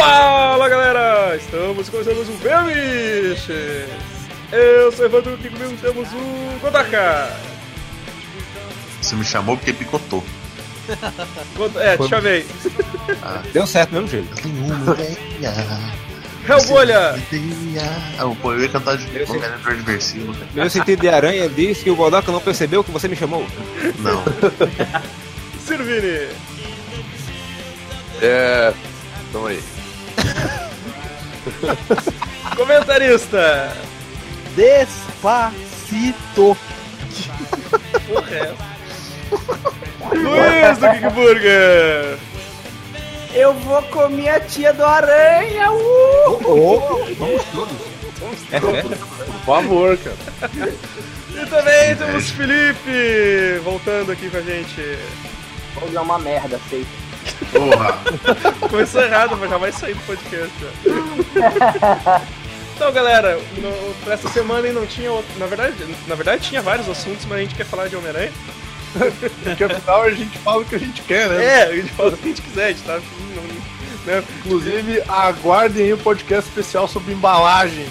Fala galera, estamos começando mais um Bemiches. Eu sou o Evandro, aqui comigo temos o Godaka. Você me chamou porque picotou. Te chamei. Deu certo do mesmo jeito. Eu tenho uma ideia. Hellbolha. Eu ia cantar de melhor diversivo. Meu sentido de aranha disse que o Godaka não percebeu que você me chamou. Não. Sirvini. Tamo aí. Comentarista. Despacito. O resto. Luiz do Geek Burger. Eu vou comer a tia do aranha. Vamos todos. Por favor, cara. E também temos Felipe voltando aqui com a gente. Vamos dar uma merda, sei. Porra. Começou errado, mas já vai sair do podcast. Então, galera, pra essa semana não tinha. Na verdade tinha vários assuntos, mas a gente quer falar de Homem-Aranha. Porque afinal a gente fala o que a gente quer, né? É, a gente fala o que a gente quiser, a gente tá. Né? Inclusive, aguardem aí o podcast especial sobre embalagens.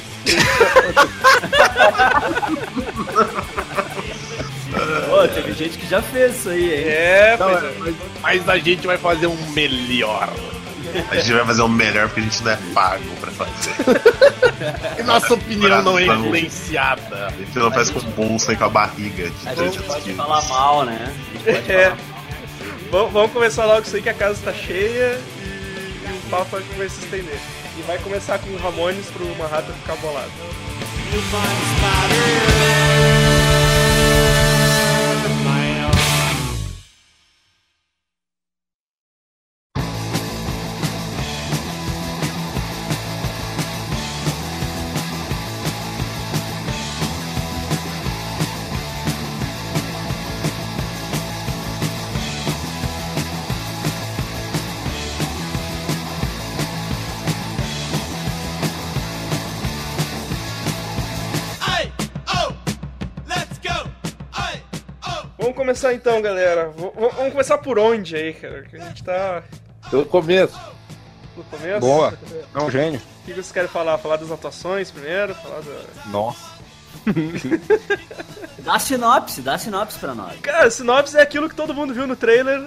Pô, teve gente que já fez isso aí, hein? Mas a gente vai fazer um melhor. A gente vai fazer o melhor porque a gente não é pago pra fazer. E nossa opinião não é influenciada. A gente não faz com o bolso e com a barriga. A gente pode falar mal, né? Vamos começar logo isso aí que a casa tá cheia e o papo vai se estender. E vai começar com o Ramones pro Manhattan ficar bolado. Vamos começar então, galera. Vamos começar por onde aí, cara? Que a gente tá... Pelo começo. No começo? Boa. É um gênio. O que vocês querem falar? Falar das atuações primeiro? Falar da... Nossa. Dá sinopse pra nós. Cara, sinopse é aquilo que todo mundo viu no trailer.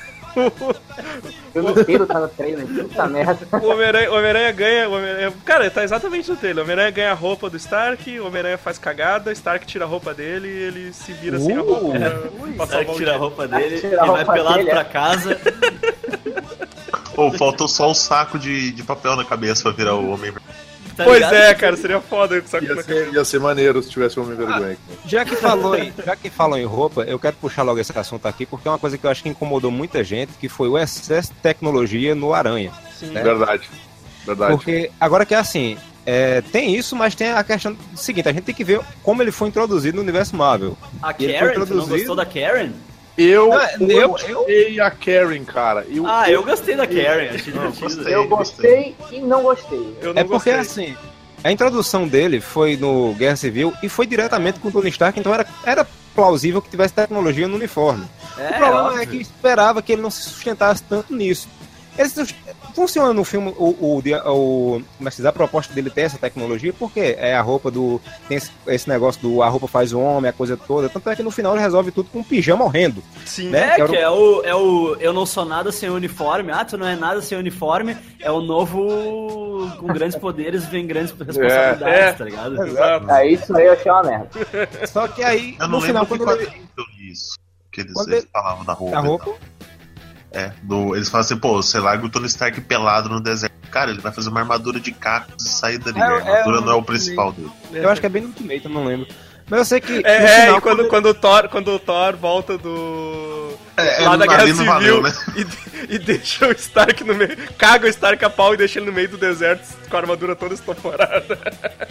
O inteiro tá no trailer, puta merda. O Homem-Aranha ganha... Cara, tá exatamente no trailer. O Homem-Aranha ganha a roupa do Stark, o Homem-Aranha faz cagada, Stark tira a roupa dele e ele se vira sem a roupa. Stark tira a roupa dele e vai pelado pra casa. Faltou só um saco de papel na cabeça pra virar o Homem. Tá pois ligado? é, cara, seria foda. Ia ser maneiro se tivesse Homem-Vergonha. Já que falou em roupa, eu quero puxar logo esse assunto aqui, porque é uma coisa que eu acho que incomodou muita gente, que foi o excesso de tecnologia no Aranha. Sim. Né? Verdade. Porque, agora que é assim, tem isso, mas tem a questão seguinte, a gente tem que ver como ele foi introduzido no universo Marvel. A Karen, você não gostou da Karen? Eu gostei a Karen, cara. Eu gostei da Karen, achei divertido. Eu gostei e não gostei. Eu não porque gostei. assim, a introdução dele foi no Guerra Civil e foi diretamente com o Tony Stark, então era plausível que tivesse tecnologia no uniforme. O problema é que esperava que ele não se sustentasse tanto nisso. Funciona no filme a proposta dele ter essa tecnologia, porque é a roupa tem esse negócio a roupa faz o homem, a coisa toda, tanto é que no final ele resolve tudo com um pijama horrendo. Sim, né? Eu não sou nada sem uniforme, tu não é nada sem uniforme, é o novo com grandes poderes vem grandes responsabilidades, tá ligado? Exato. Isso aí eu achei uma merda. Só que aí, Eu não no final, lembro quando que ele... isso. Que eles Quando ele- falavam da roupa. A roupa... Eles falam assim, você larga o Tony Stark pelado no deserto. Cara, ele vai fazer uma armadura de cacos e sair dali. A armadura não é o principal dele. Eu acho que é bem no Ultimate, eu não lembro. Mas eu sei que... E quando o Thor volta do... lá da Guerra Civil, valeu, né? e deixa o Stark no meio... Caga o Stark a pau e deixa ele no meio do deserto com a armadura toda estoporada.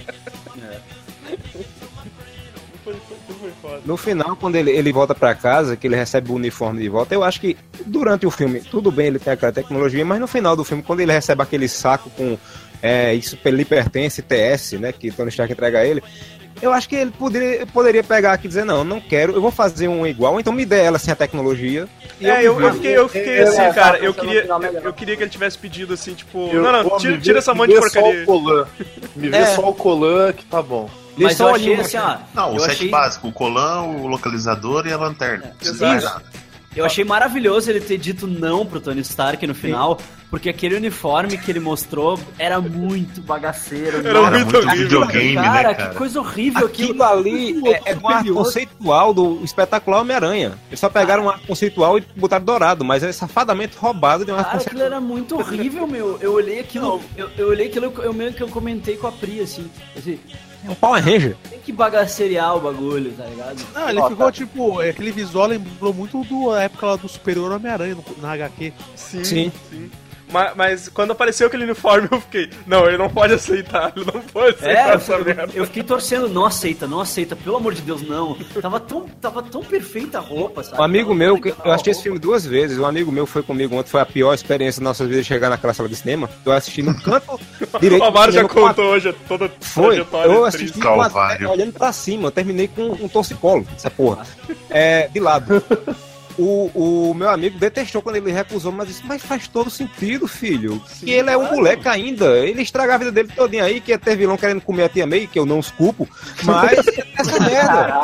Foi foda. No final, quando ele volta pra casa, que ele recebe o uniforme de volta, eu acho que durante o filme, tudo bem, ele tem aquela tecnologia, mas no final do filme, quando ele recebe aquele saco com isso lhe pertence, TS, né, que Tony Stark entrega a ele, Eu acho que ele poderia pegar aqui e dizer, não quero, eu vou fazer um igual, ou então me dê ela sem a tecnologia. Eu fiquei assim, cara, eu queria que ele tivesse pedido assim, tipo, tira essa mão de porcaria. Me vê só o Colan que tá bom. Mas eu achei assim, ó... Não, o set básico, o Colan, o localizador e a lanterna. Exato. Eu achei maravilhoso ele ter dito não pro Tony Stark no final, porque aquele uniforme que ele mostrou era muito bagaceiro. Era muito videogame, cara, né, que coisa horrível. Aquilo ali é um arte conceitual do espetacular Homem-Aranha. Eles só pegaram um arte conceitual e botaram dourado, mas é safadamente roubado de uma arte conceitual. Aquilo era muito horrível, meu. Eu olhei aquilo, eu meio que eu comentei com a Pri, assim. É um Power Ranger. Tem que bagaceriar o bagulho, tá ligado? Não, ele ficou tipo... Aquele visual lembrou muito da época lá do Superior Homem-Aranha na HQ. Sim. Mas quando apareceu aquele uniforme eu fiquei... Não, ele não pode aceitar. Ele não pode aceitar essa merda. Eu fiquei torcendo. Não aceita. Pelo amor de Deus, não. Tava tão perfeita a roupa, sabe? Um amigo meu... Eu assisti esse filme 2 vezes. Um amigo meu foi comigo ontem. Foi a pior experiência das nossas vidas chegar naquela sala de cinema. Eu assisti no canto direito. O Amaro já contou hoje toda a trajetória. Eu assisti olhando pra cima. Eu terminei com um torcicolo. Essa porra. De lado. O meu amigo detestou quando ele recusou, mas disse, mas faz todo sentido, filho. Sim, que ele é um moleque ainda. Ele estraga a vida dele todinha aí, que ia ter vilão querendo comer a tia May, que eu não os culpo, mas essa merda.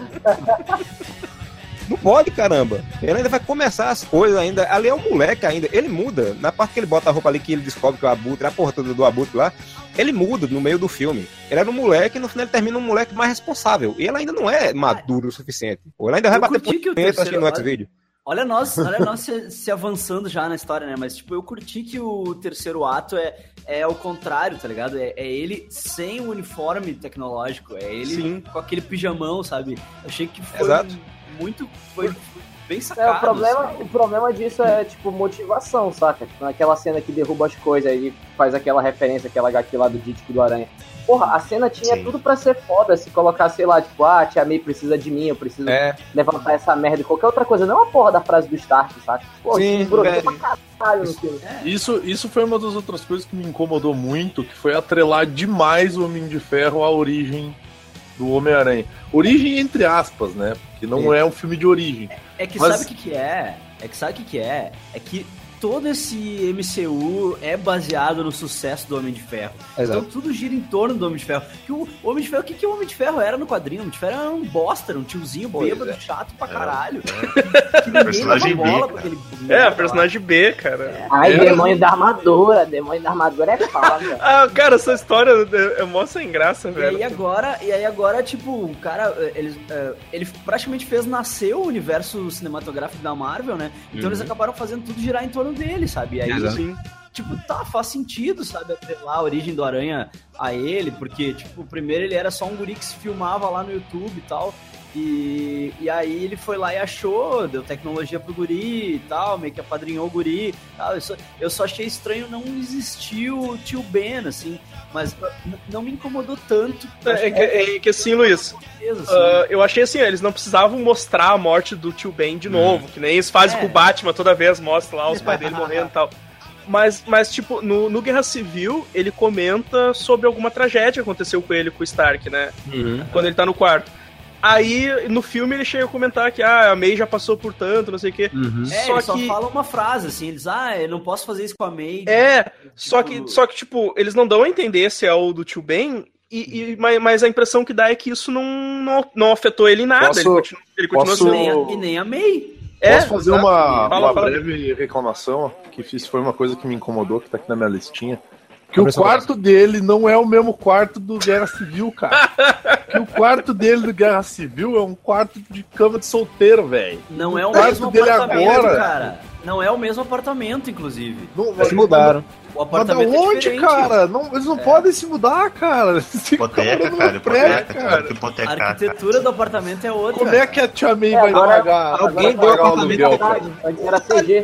Não pode, caramba. Ele ainda vai começar as coisas ainda. Ali é um moleque ainda. Ele muda. Na parte que ele bota a roupa ali, que ele descobre que é o Abutre, a porra toda do Abutre lá, ele muda no meio do filme. Ele era um moleque e no final ele termina um moleque mais responsável. E ele ainda não é maduro o suficiente. Ele ainda vai bater punheta assim no X-Video. Olha nós se avançando já na história, né? Mas, tipo, eu curti que o terceiro ato é o contrário, tá ligado? É ele sem o uniforme tecnológico. É ele com aquele pijamão, sabe? Eu achei que foi foi bem sacado. O problema disso é, tipo, motivação, saca? Tipo, naquela cena que derruba as coisas e faz aquela referência, aquela HQ lá do Dítico do Aranha. Porra, a cena tinha tudo pra ser foda, se colocar, sei lá, tipo, a Tia May precisa de mim, eu preciso levantar essa merda e qualquer outra coisa, não a porra da frase do Stark, saca? Pô, pra caralho no filme. Isso foi uma das outras coisas que me incomodou muito, que foi atrelar demais o Homem de Ferro à origem do Homem-Aranha. Origem entre aspas, né? Porque não é um filme de origem. Sabe o que é? É que todo esse MCU é baseado no sucesso do Homem de Ferro. Exato. Então tudo gira em torno do Homem de Ferro. Que o Homem de Ferro, o que o Homem de Ferro era no quadrinho? O Homem de Ferro era um bosta, um tiozinho bêbado, chato pra caralho. Que personagem B. Personagem B, cara. Demônio da armadura. Demônio da armadura é foda. Cara, essa história é mó sem graça, velho. E aí agora, tipo, o cara, ele praticamente fez nascer o universo cinematográfico da Marvel, né? Então eles acabaram fazendo tudo girar em torno dele, sabe? E aí, tipo, faz sentido, sabe? Atrelar a origem do Aranha a ele, porque, tipo, primeiro ele era só um guri que se filmava lá no YouTube e tal, e aí ele foi lá e achou, deu tecnologia pro guri e tal, meio que apadrinhou o guri e tal. Eu só achei estranho não existir o tio Ben, assim, mas não me incomodou tanto. Que assim, Luiz, eu achei assim, eles não precisavam mostrar a morte do tio Ben de novo, que nem eles fazem com o Batman, toda vez mostra lá os pais dele morrendo e tal. Mas tipo, no Guerra Civil, ele comenta sobre alguma tragédia que aconteceu com ele, com o Stark, né? Quando ele tá no quarto. Aí, no filme, ele chega a comentar que a May já passou por tanto, não sei o quê. Ele só fala uma frase, assim, eles, eu não posso fazer isso com a May. Só que, tipo, eles não dão a entender se é o do tio Ben, mas a impressão que dá é que isso não afetou ele em nada. Ele continua sendo... E nem a May. Posso fazer uma breve reclamação? Que foi uma coisa que me incomodou, que tá aqui na minha listinha. Que o quarto dele não é o mesmo quarto do Guerra Civil, cara. Que o quarto dele do Guerra Civil é um quarto de cama de solteiro, velho. Não é o mesmo apartamento, agora, cara. Não é o mesmo apartamento, inclusive. Se mudaram. O apartamento mas onde, cara? Eles não podem se mudar, cara. Hipoteca, cara. A arquitetura do apartamento é outra. Como é que a Tia May vai pagar? Alguém deu o aluguel, cara. Antes era CG.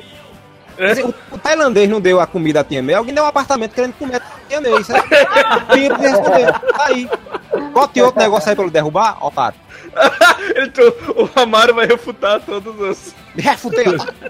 O tailandês não deu a comida a Tia May, alguém deu um apartamento querendo comer a Tia May. Isso tem que responder. Aí. Bote outro negócio aí pra ele derrubar, otário. O Amaro vai refutar todos os... Refutei,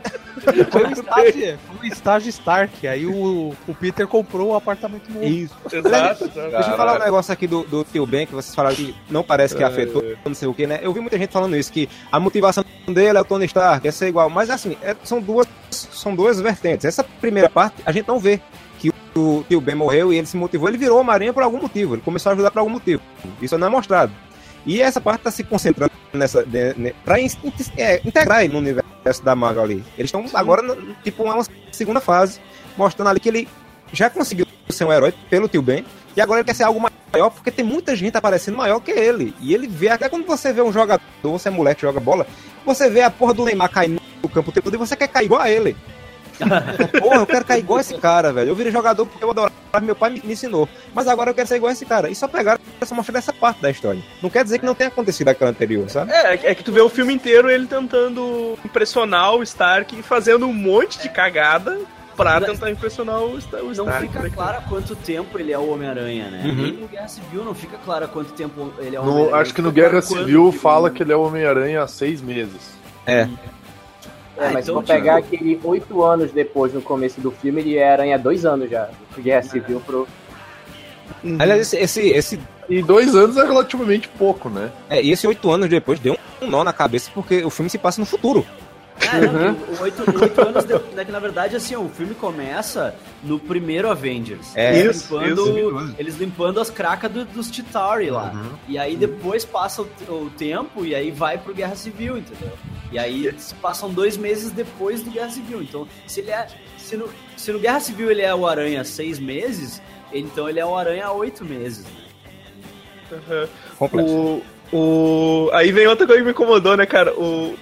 Foi um estágio Stark. Aí o Peter comprou o apartamento novo. Isso. Exato. Deixa eu falar um negócio aqui do Tio Ben, que vocês falaram que não parece que afetou, não sei o que, né? Eu vi muita gente falando isso, que a motivação dele é o Tony Stark, é ser igual. Mas assim, são duas vertentes. Essa primeira parte, a gente não vê que o Tio Ben morreu e ele se motivou. Ele virou Homem-Aranha por algum motivo. Ele começou a ajudar por algum motivo. Isso não é mostrado. E essa parte tá se concentrando pra integrar ele no universo da Marvel ali. Eles estão agora, tipo, uma segunda fase, mostrando ali que ele já conseguiu ser um herói pelo Tio Ben, e agora ele quer ser algo maior, porque tem muita gente aparecendo maior que ele. E ele vê, até quando você vê um jogador, você é moleque, joga bola, você vê a porra do Neymar caindo no campo o tempo todo e você quer cair igual a ele. Porra, eu quero cair igual esse cara, velho. Eu virei jogador porque eu adorava, meu pai me ensinou. Mas agora eu quero ser igual a esse cara. E só pegaram, só mostrar essa parte da história. Não quer dizer que não tenha acontecido aquela anterior, sabe? É que tu vê o filme inteiro ele tentando impressionar o Stark e fazendo um monte de cagada pra tentar impressionar o Stark. Não fica claro há quanto tempo ele é o Homem-Aranha, né? Nem no Guerra Civil não fica claro há quanto tempo ele é o Homem-Aranha. Acho que no Guerra Civil fala que ele é o Homem-Aranha há 6 meses. Mas então, vou pegar aquele 8 anos depois, no começo do filme, ele é Aranha 2 anos já. Do Guerra Civil pro... Aliás, esse... E 2 anos é relativamente pouco, né? E esse 8 anos depois deu um nó na cabeça, porque o filme se passa no futuro. Oito anos que na verdade assim, o filme começa no primeiro Avengers. Eles limpando as cracas dos Chitauri lá. E aí depois passa o tempo e aí vai pro Guerra Civil, entendeu? E aí passam 2 meses depois do Guerra Civil. Então, se no Guerra Civil ele é o Aranha há 6 meses, então ele é o Aranha há 8 meses. Complexo. Aí vem outra coisa que me incomodou, né, cara?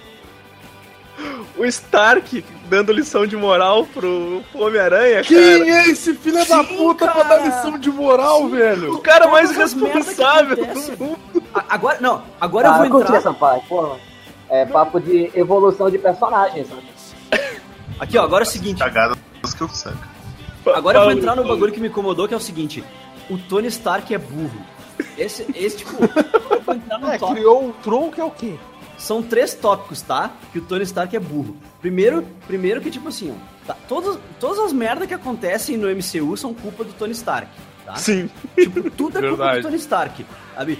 O Stark dando lição de moral pro Homem-Aranha, cara. Quem é esse filho da puta pra dar lição de moral, velho? O cara mais responsável. Agora eu vou entrar... essa parte, porra. É papo de evolução de personagens, sabe? Aqui, ó, agora é o seguinte. Cagadas que eu saco. Agora eu vou entrar no bagulho que me incomodou, que é o seguinte. O Tony Stark é burro. Esse tipo... Eu vou entrar no tópico. Criou o Tron, que é o quê? São 3 tópicos, tá? Que o Tony Stark é burro. Primeiro que, tipo assim, ó, tá, todas as merdas que acontecem no MCU são culpa do Tony Stark, tá? Sim. Tipo, tudo é culpa do Tony Stark, sabe?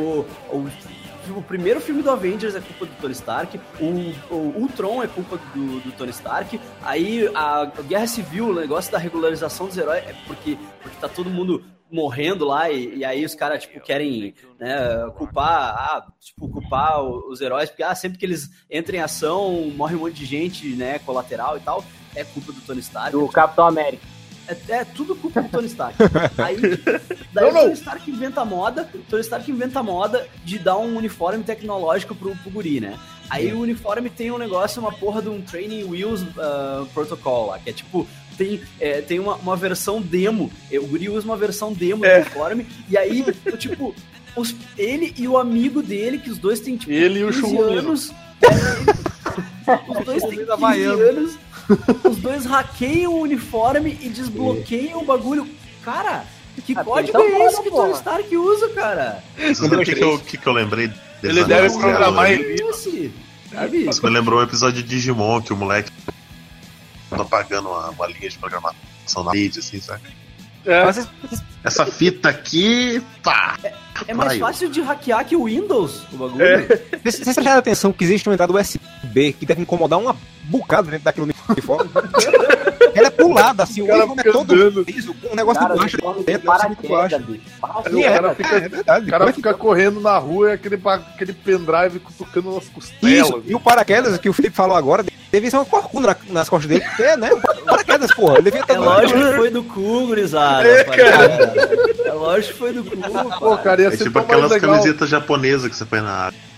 O primeiro filme do Avengers é culpa do Tony Stark, o Tron é culpa do Tony Stark, aí a Guerra Civil, o negócio da regularização dos heróis, é porque tá todo mundo morrendo lá, e aí os caras, tipo, querem, né, culpar os heróis, porque sempre que eles entram em ação, morre um monte de gente, né, colateral e tal, é culpa do Tony Stark. Do Capitão América. É tudo culpa do Tony Stark. Aí, daí o Tony Stark inventa a moda de dar um uniforme tecnológico pro guri, né? Aí o uniforme tem um negócio, uma porra de um Training Wheels Protocol lá, que é tipo... Tem uma versão demo. O guri usa uma versão demo do uniforme. E aí, tipo, ele e o amigo dele, que os dois têm, tipo, ele 15 anos. Os dois têm 15 anos. Os dois hackeiam o uniforme e desbloqueiam o bagulho. Cara, que código é esse que o Tony Stark usa, cara? Sabe o que eu lembrei? Ele deve programar ele. Isso me lembrou um episódio de Digimon, que o moleque tá pagando uma linha de programação na rede, assim, sabe? Essa fita aqui, pá! É mais fácil de hackear que o Windows, o bagulho. Vocês prestaram atenção que existe uma entrada USB que deve incomodar uma bocada dentro daquele uniforme? Ela é pulada, assim, o uniforme é todo liso, com um negócio de baixo dentro, assim, muito baixo. O cara fica correndo na rua e aquele pendrive cutucando nas costelas. Isso, e o paraquedas que o Felipe falou agora, deve ser uma corcunda nas costas dele, porque, né, paraquedas, porra. Ele é lógico que foi do cu, gurizada. É lógico que foi do cu. Pô, cara, ia ser tipo aquelas camisetas japonesas que você põe na água.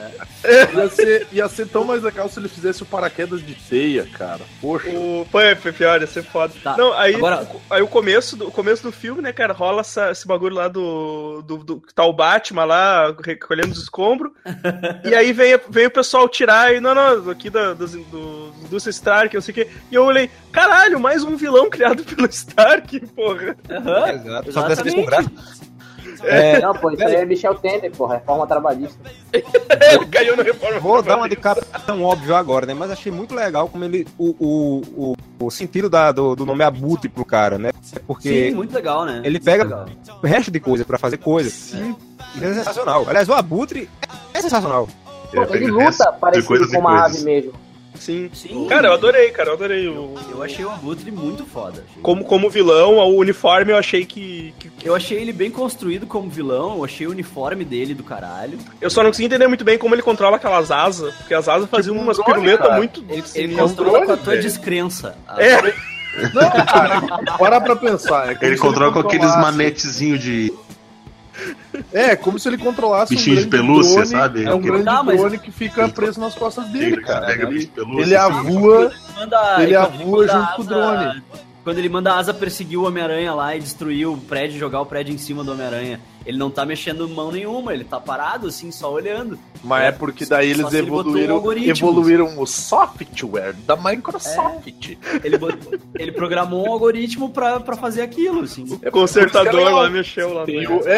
Ia ser tão mais legal se ele fizesse o paraquedas de teia, cara. Poxa. Foi pior, ia ser foda. Tá. Não, aí o começo do filme, né, cara, rola esse bagulho lá do tá o Batman lá, recolhendo os escombros. E aí vem o pessoal tirar e, não, aqui do Stark, não sei o que. E eu olhei, caralho, mais um vilão criado pelo Stark, porra. Exato. Só dessa vez com gráfico. Não, pô, isso aí é Michel Temer, pô, reforma trabalhista. Ele ganhou na reforma. Vou dar uma de capitão óbvio agora, né? Mas achei muito legal como ele. O sentido do nome Abutre pro cara, né? Porque. Sim, muito legal, né? Ele pega o resto de coisa pra fazer coisa. Sim. É sensacional. Aliás, o Abutre é sensacional. Pô, ele luta parecido com uma ave mesmo. Sim. Cara, eu adorei Eu achei o Abutre muito foda. Como vilão, o uniforme eu achei que... Eu achei ele bem construído como vilão, eu achei o uniforme dele do caralho. Eu só não consegui entender muito bem como ele controla aquelas asas, porque as asas faziam umas piruletas muito... Ele controla com a tua descrença. Não, cara, para pra pensar. Ele controla com aqueles manetezinhos de... como se ele controlasse bichinho de pelúcia, drone, sabe? É um grande drone que fica preso nas costas dele, cara. Ele avua junto com o drone. Quando ele manda a asa perseguir o Homem-Aranha lá e destruir o prédio, jogar o prédio em cima do Homem-Aranha, ele não tá mexendo mão nenhuma, ele tá parado assim, só olhando. Mas é porque daí eles evoluíram o software da Microsoft. Ele programou um algoritmo pra fazer aquilo, assim. O consertador lá mexeu lá.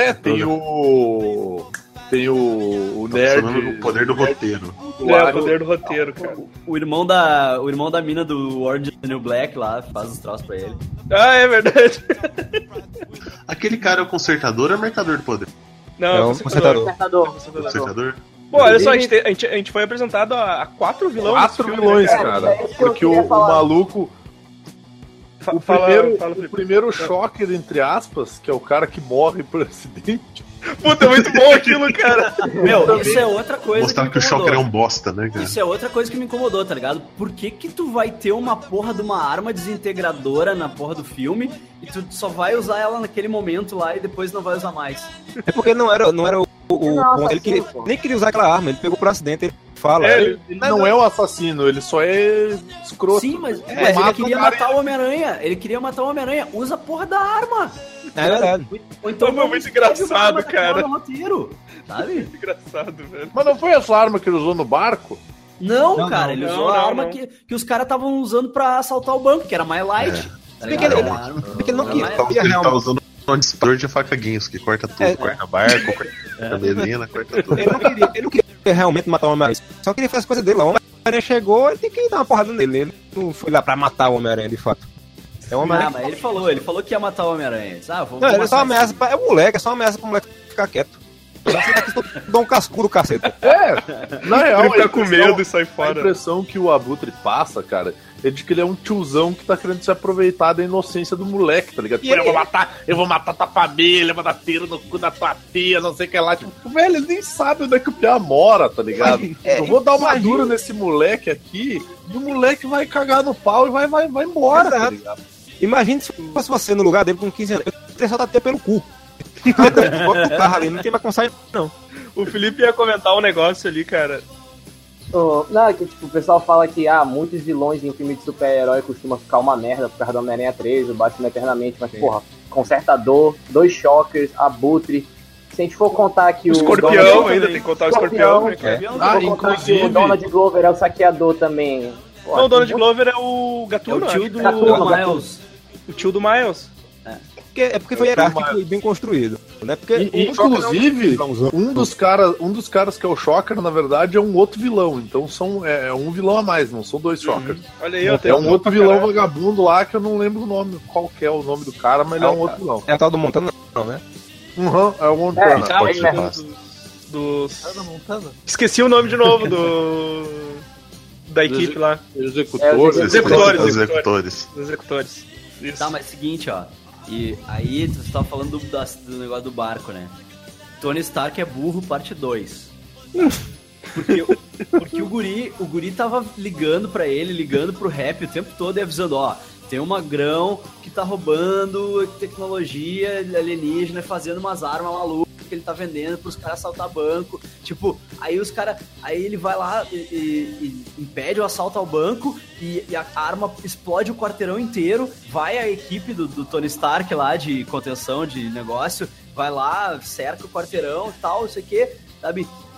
Tem o nerd. O poder do roteiro. O poder do roteiro, cara. O irmão da mina do Orange is the New Black lá faz os troços pra ele. Ah, é verdade. Aquele cara é o consertador ou é o mercador do poder? Não, é o Consertador? Pô, olha só, a gente foi apresentado a 4 vilões. 4 vilões, cara. Porque o maluco... O primeiro Shocker, entre aspas, que é o cara que morre por acidente. Puta, é muito bom aquilo, cara. Meu, isso é outra coisa. Mostrar que o Shocker é um bosta, né, cara? Isso é outra coisa que me incomodou, tá ligado? Por que tu vai ter uma porra de uma arma desintegradora na porra do filme e tu só vai usar ela naquele momento lá e depois não vai usar mais? É porque não era o ponto. Ele nem queria usar aquela arma, ele pegou por acidente, ele fala. Ele não é um assassino, ele só é escroto. Sim, mas ele queria matar o Homem-Aranha. Ele queria matar o Homem-Aranha. Usa a porra da arma. É verdade. Ou então foi muito engraçado, cara. Roteiro, sabe? Muito engraçado, velho. Mas não foi essa arma que ele usou no barco? Não, cara, ele usou a arma que os caras estavam usando pra assaltar o banco, que era mais light. Porque ele não queria. Ele tá usando um disparador de faca Guinness, que corta tudo. Corta barco, corta menina, corta tudo. Ele não queria realmente matar o Homem-Aranha. Só queria fazer as coisas dele lá. O Homem-Aranha chegou, ele tem que dar uma porrada nele. Ele não foi lá pra matar o Homem-Aranha, de fato. Mas ele falou que ia matar o Homem-Aranha. Não, ele é só uma ameaça é o moleque, é só uma ameaça pro moleque ficar quieto. Dá um cascudo, caceta. Na real, ele fica com medo e sai fora. A impressão que o Abutre passa, cara, é de que ele é um tiozão que tá querendo se aproveitar da inocência do moleque, tá ligado? Eu vou matar tua família, vou dar tiro no cu da tua tia, não sei o que lá. Tipo, velho, ele nem sabe onde é que o Piá mora, tá ligado? Eu vou dar uma dura nesse moleque aqui e o moleque vai cagar no pau e vai embora, tá ligado? Imagina se fosse você no lugar dele com 15 anos. Eu teria só até pelo cu. Bota o carro ali, não tem mais como sair, não. O Felipe ia comentar um negócio ali, cara. Não, é que tipo, o pessoal fala que muitos vilões em filme de super-herói costumam ficar uma merda por causa do Homem-Aranha 3, o Batman Eternamente, mas porra, Consertador, 2 Shockers, Abutre. Se a gente for contar que o Escorpião, ainda tem que contar o Escorpião. Inclusive o Donald Glover é o saqueador também. Porra, não, o Donald Glover é o Gatuno, é o tio do Miles. O tio do Miles. Porque foi hierárquico e bem construído, né? Porque inclusive, um dos caras que é o Shocker, na verdade, é um outro vilão. Então é um vilão a mais, não são 2 Shockers. Olha aí, é um outro vilão vagabundo lá que eu não lembro o nome, qual que é o nome do cara, mas ele é um outro vilão. É a tal do Montana, não, né? É o Montana. Esqueci o nome de novo da equipe lá. Executores. Isso. Tá, mas seguinte, ó. E aí, você tava falando do negócio do barco, né? Tony Stark é burro, parte 2. Porque o guri tava ligando pra ele, ligando pro Rap o tempo todo e avisando, ó, tem um magrão que tá roubando tecnologia alienígena, fazendo umas armas malucas que ele tá vendendo pros caras assaltar banco. Tipo, aí ele vai lá e impede o assalto ao banco e a arma explode o quarteirão inteiro. Vai a equipe do Tony Stark lá de contenção de negócio, vai lá, cerca o quarteirão e tal, não sei o que, sabe?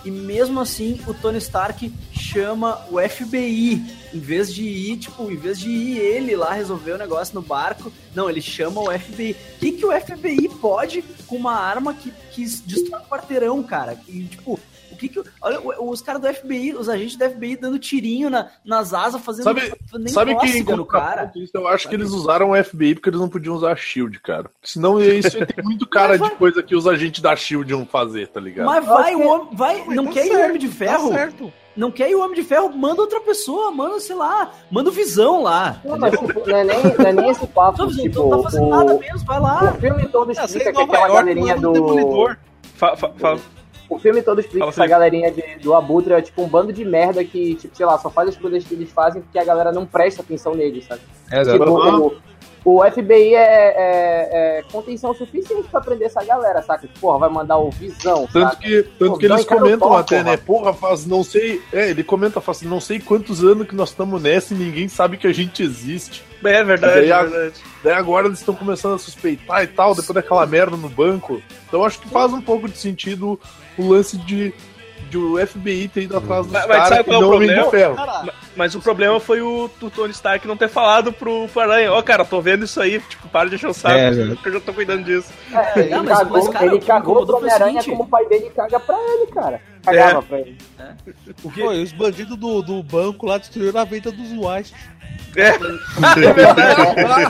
e mesmo assim o Tony Stark chama o FBI, em vez de ir ele lá resolver o negócio no barco, não, ele chama o FBI. O que o FBI pode com uma arma que destrói um quarteirão, cara? E, tipo, olha, os caras do FBI, os agentes do FBI dando tirinho nas asas, fazendo... Sabe que em cara? Eu acho que eles usaram o FBI porque eles não podiam usar a SHIELD, cara. Senão isso tem muito cara de coisa que os agentes da SHIELD iam fazer, tá ligado? Mas não quer ir o Homem de Ferro? Tá certo. Não quer ir o Homem de Ferro? Manda outra pessoa, manda, sei lá, manda o Visão lá. Não, mas não é nem esse papo, tipo... Não tá fazendo nada mesmo, vai lá. O filme todo explica que aquela galerinha do... O filme todo explica que essa galerinha do Abutre é tipo um bando de merda que, tipo, sei lá, só faz as coisas que eles fazem porque a galera não presta atenção neles, sabe? Tipo, o FBI é contenção suficiente pra prender essa galera, saca? Porra, vai mandar o Visão, Tanto que eles comentam até, né? Porra, faz não sei... ele comenta, faz não sei quantos anos que nós estamos nessa e ninguém sabe que a gente existe. É verdade, verdade. Daí agora eles estão começando a suspeitar e tal, depois daquela merda no banco. Então acho que faz um pouco de sentido o lance de o FBI ter ido atrás dos caras e não o Homem de Ferro. Mas o problema foi o Tony Stark não ter falado pro Aranha, cara, tô vendo isso aí, tipo, para de encher o saco, porque eu já tô cuidando disso. Ele cagou pro Homem-Aranha como o pai dele caga pra ele, cara. Cagava pra ele. Os bandidos do banco lá destruíram a venda dos White. É verdade.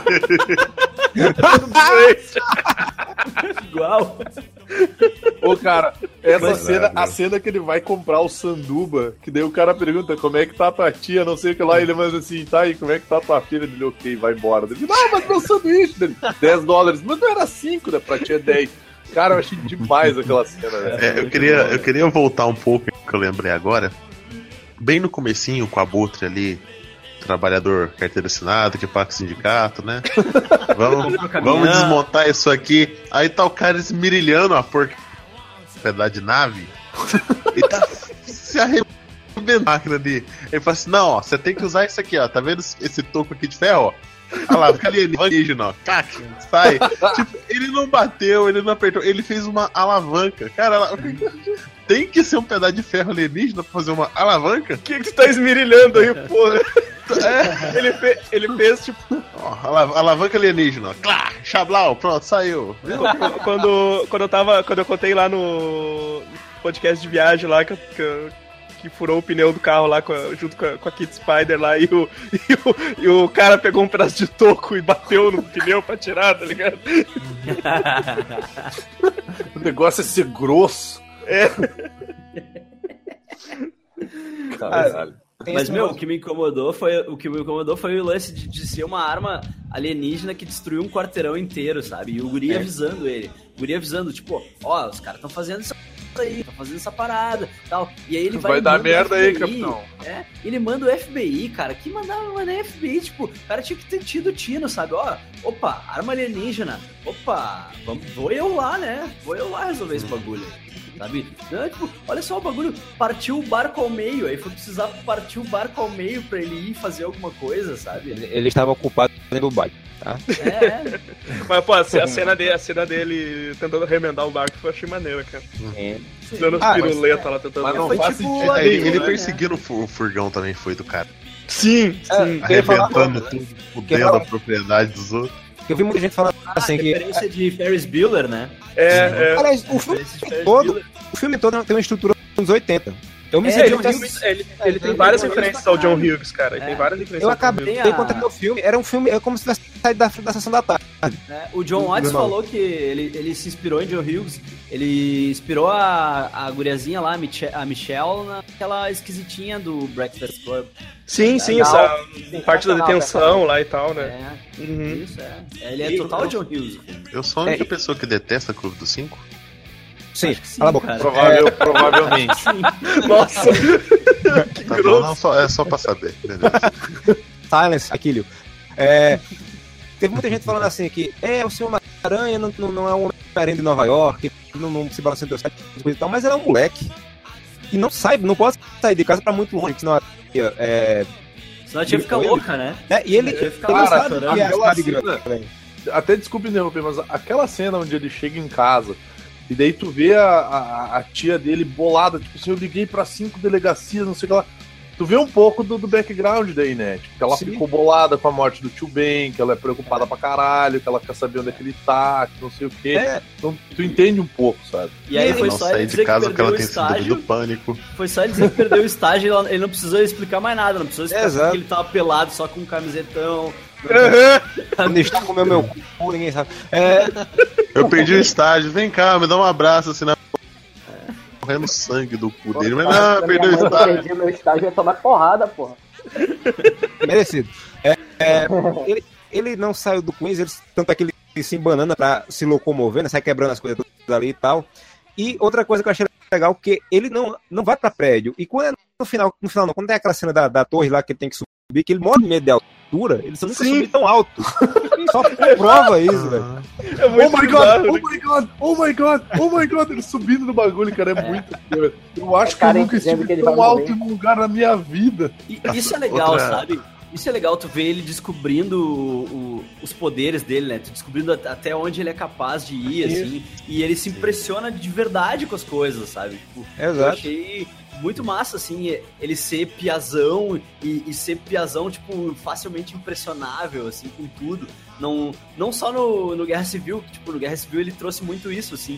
Igual. Ô, cara, a cena que ele vai comprar o sanduba, que daí o cara pergunta como é que tá a tua tia, não sei o que lá, ele manda assim, tá aí, como é que tá a tua filha? Ele, ok, vai embora. Ele, não, mas meu sanduíche dele, $10, mas não era 5, né? Pra tia 10. Cara, eu achei demais aquela cena, né? Eu queria voltar um pouco, que eu lembrei agora, bem no comecinho, com a Abutre ali, trabalhador carteira assinada, que paga o sindicato, né? Vamos desmontar isso aqui. Aí tá o cara esmirilhando a porca pedaço de nave e tá se arrebentando a máquina ali. Ele fala assim, não, ó, você tem que usar isso aqui, ó, tá vendo esse toco aqui de ferro, ó? Olha lá, fica alienígena, ó, cac, sai. Tipo, ele não bateu, ele não apertou, ele fez uma alavanca. Cara, tem que ser um pedaço de ferro alienígena pra fazer uma alavanca? O que tu tá esmirilhando aí, porra? Ele fez tipo. Ó, alavanca alienígena, clá, chablau, pronto, saiu. Quando eu contei lá no podcast de viagem lá que furou o pneu do carro lá junto com a Kid Spider lá e o cara pegou um pedaço de toco e bateu no pneu pra tirar, tá ligado? O negócio é ser grosso. Caralho. Mas, o que me incomodou foi o lance de ser uma arma alienígena que destruiu um quarteirão inteiro, sabe? E o guri avisando ele. O guri avisando, tipo, ó, os caras estão fazendo isso aí, tá fazendo essa parada tal. E aí ele vai dar merda aí, capitão. Ele manda o FBI, cara. Que mandava o FBI, tipo, o cara tinha que ter tido tino, sabe? Ó, opa, arma alienígena. Opa, vou eu lá, né? Vou eu lá resolver esse bagulho. Sabe? Não, tipo, olha só o bagulho, partiu o barco ao meio, aí foi precisar partir o barco ao meio pra ele ir fazer alguma coisa, sabe? Ele estava ocupado dentro do barco, tá? Mas, pô, a cena dele tentando remendar o barco eu achei maneiro, cara. Dando as piruletas lá, tentando... Mas não faz sentido. Ele perseguindo o furgão também foi do cara. Sim. Arrebentando tudo, fudendo a propriedade dos outros. Eu vi muita gente falando assim que... referência de Ferris Bueller, né? Aliás, o filme todo tem uma estrutura dos anos 80. Ele tem várias referências ao John Hughes, cara. Tem várias referências. Eu acabei de contar que o filme era um filme, é como se tivesse saído da sessão da tarde. O John Watts falou que ele se inspirou em John Hughes. Ele inspirou a guriazinha lá, a Michelle, naquela esquisitinha do Breakfast Club. Sim, essa parte da detenção lá e tal, né? Isso, Ele é total John Hughes. Eu sou a única pessoa que detesta Clube dos 5? Sim, cala a boca. Provavelmente. Nossa. Que tá grosso. Bom, é só pra saber. Beleza. Silence, Aquilio. Teve muita gente falando assim que o seu Homem-Aranha não é um Homem-Aranha de Nova York, não se balança entre os caras e tal, mas ele é um moleque. E não pode sair de casa pra muito longe, senão senão tinha que ficar louca, né? E ele não sabe que é a grande. Até desculpe interromper, mas aquela cena onde ele chega em casa E daí tu vê a tia dele bolada, tipo assim, eu liguei pra 5 delegacias, não sei o que lá. Tu vê um pouco do background daí, né? Tipo, que ela ficou bolada com a morte do tio Ben, que ela é preocupada pra caralho, que ela quer saber onde é que ele tá, que não sei o quê. Então tu entende um pouco, sabe? E aí foi só ele dizer que perdeu o estágio. Pânico. Foi só ele dizer que perdeu o estágio, ele não precisou explicar mais nada, não precisou explicar que ele tava pelado só com um camisetão. Deixa eu comer meu cu, ninguém sabe. Eu perdi o estágio, vem cá, me dá um abraço assim na. Correndo sangue do cu dele, mas não, perdeu o estágio. Eu perdi meu estágio, ia tomar porrada, porra. Merecido. Ele não saiu do Queens, tanto é que ele se embanana pra se locomover, né, sai quebrando as coisas ali e tal. E outra coisa que eu achei legal, que ele não vai pra prédio. E quando no final não, quando tem aquela cena da torre lá que ele tem que subir, que ele morre de medo de altura, ele só nunca subiu tão alto. Só comprova isso, velho. Oh my god, ele subindo no bagulho, cara, é muito doido. Eu acho que eu nunca estive tão alto em um lugar na minha vida. E isso é legal, sabe? Isso é legal, tu vê ele descobrindo os poderes dele, né? Tu descobrindo até onde ele é capaz de ir, assim. E ele se impressiona de verdade com as coisas, sabe? Tipo, eu achei muito massa, assim, ele ser piazão e ser piazão, tipo, facilmente impressionável, assim, com tudo. Não só no Guerra Civil, tipo, no Guerra Civil ele trouxe muito isso, assim.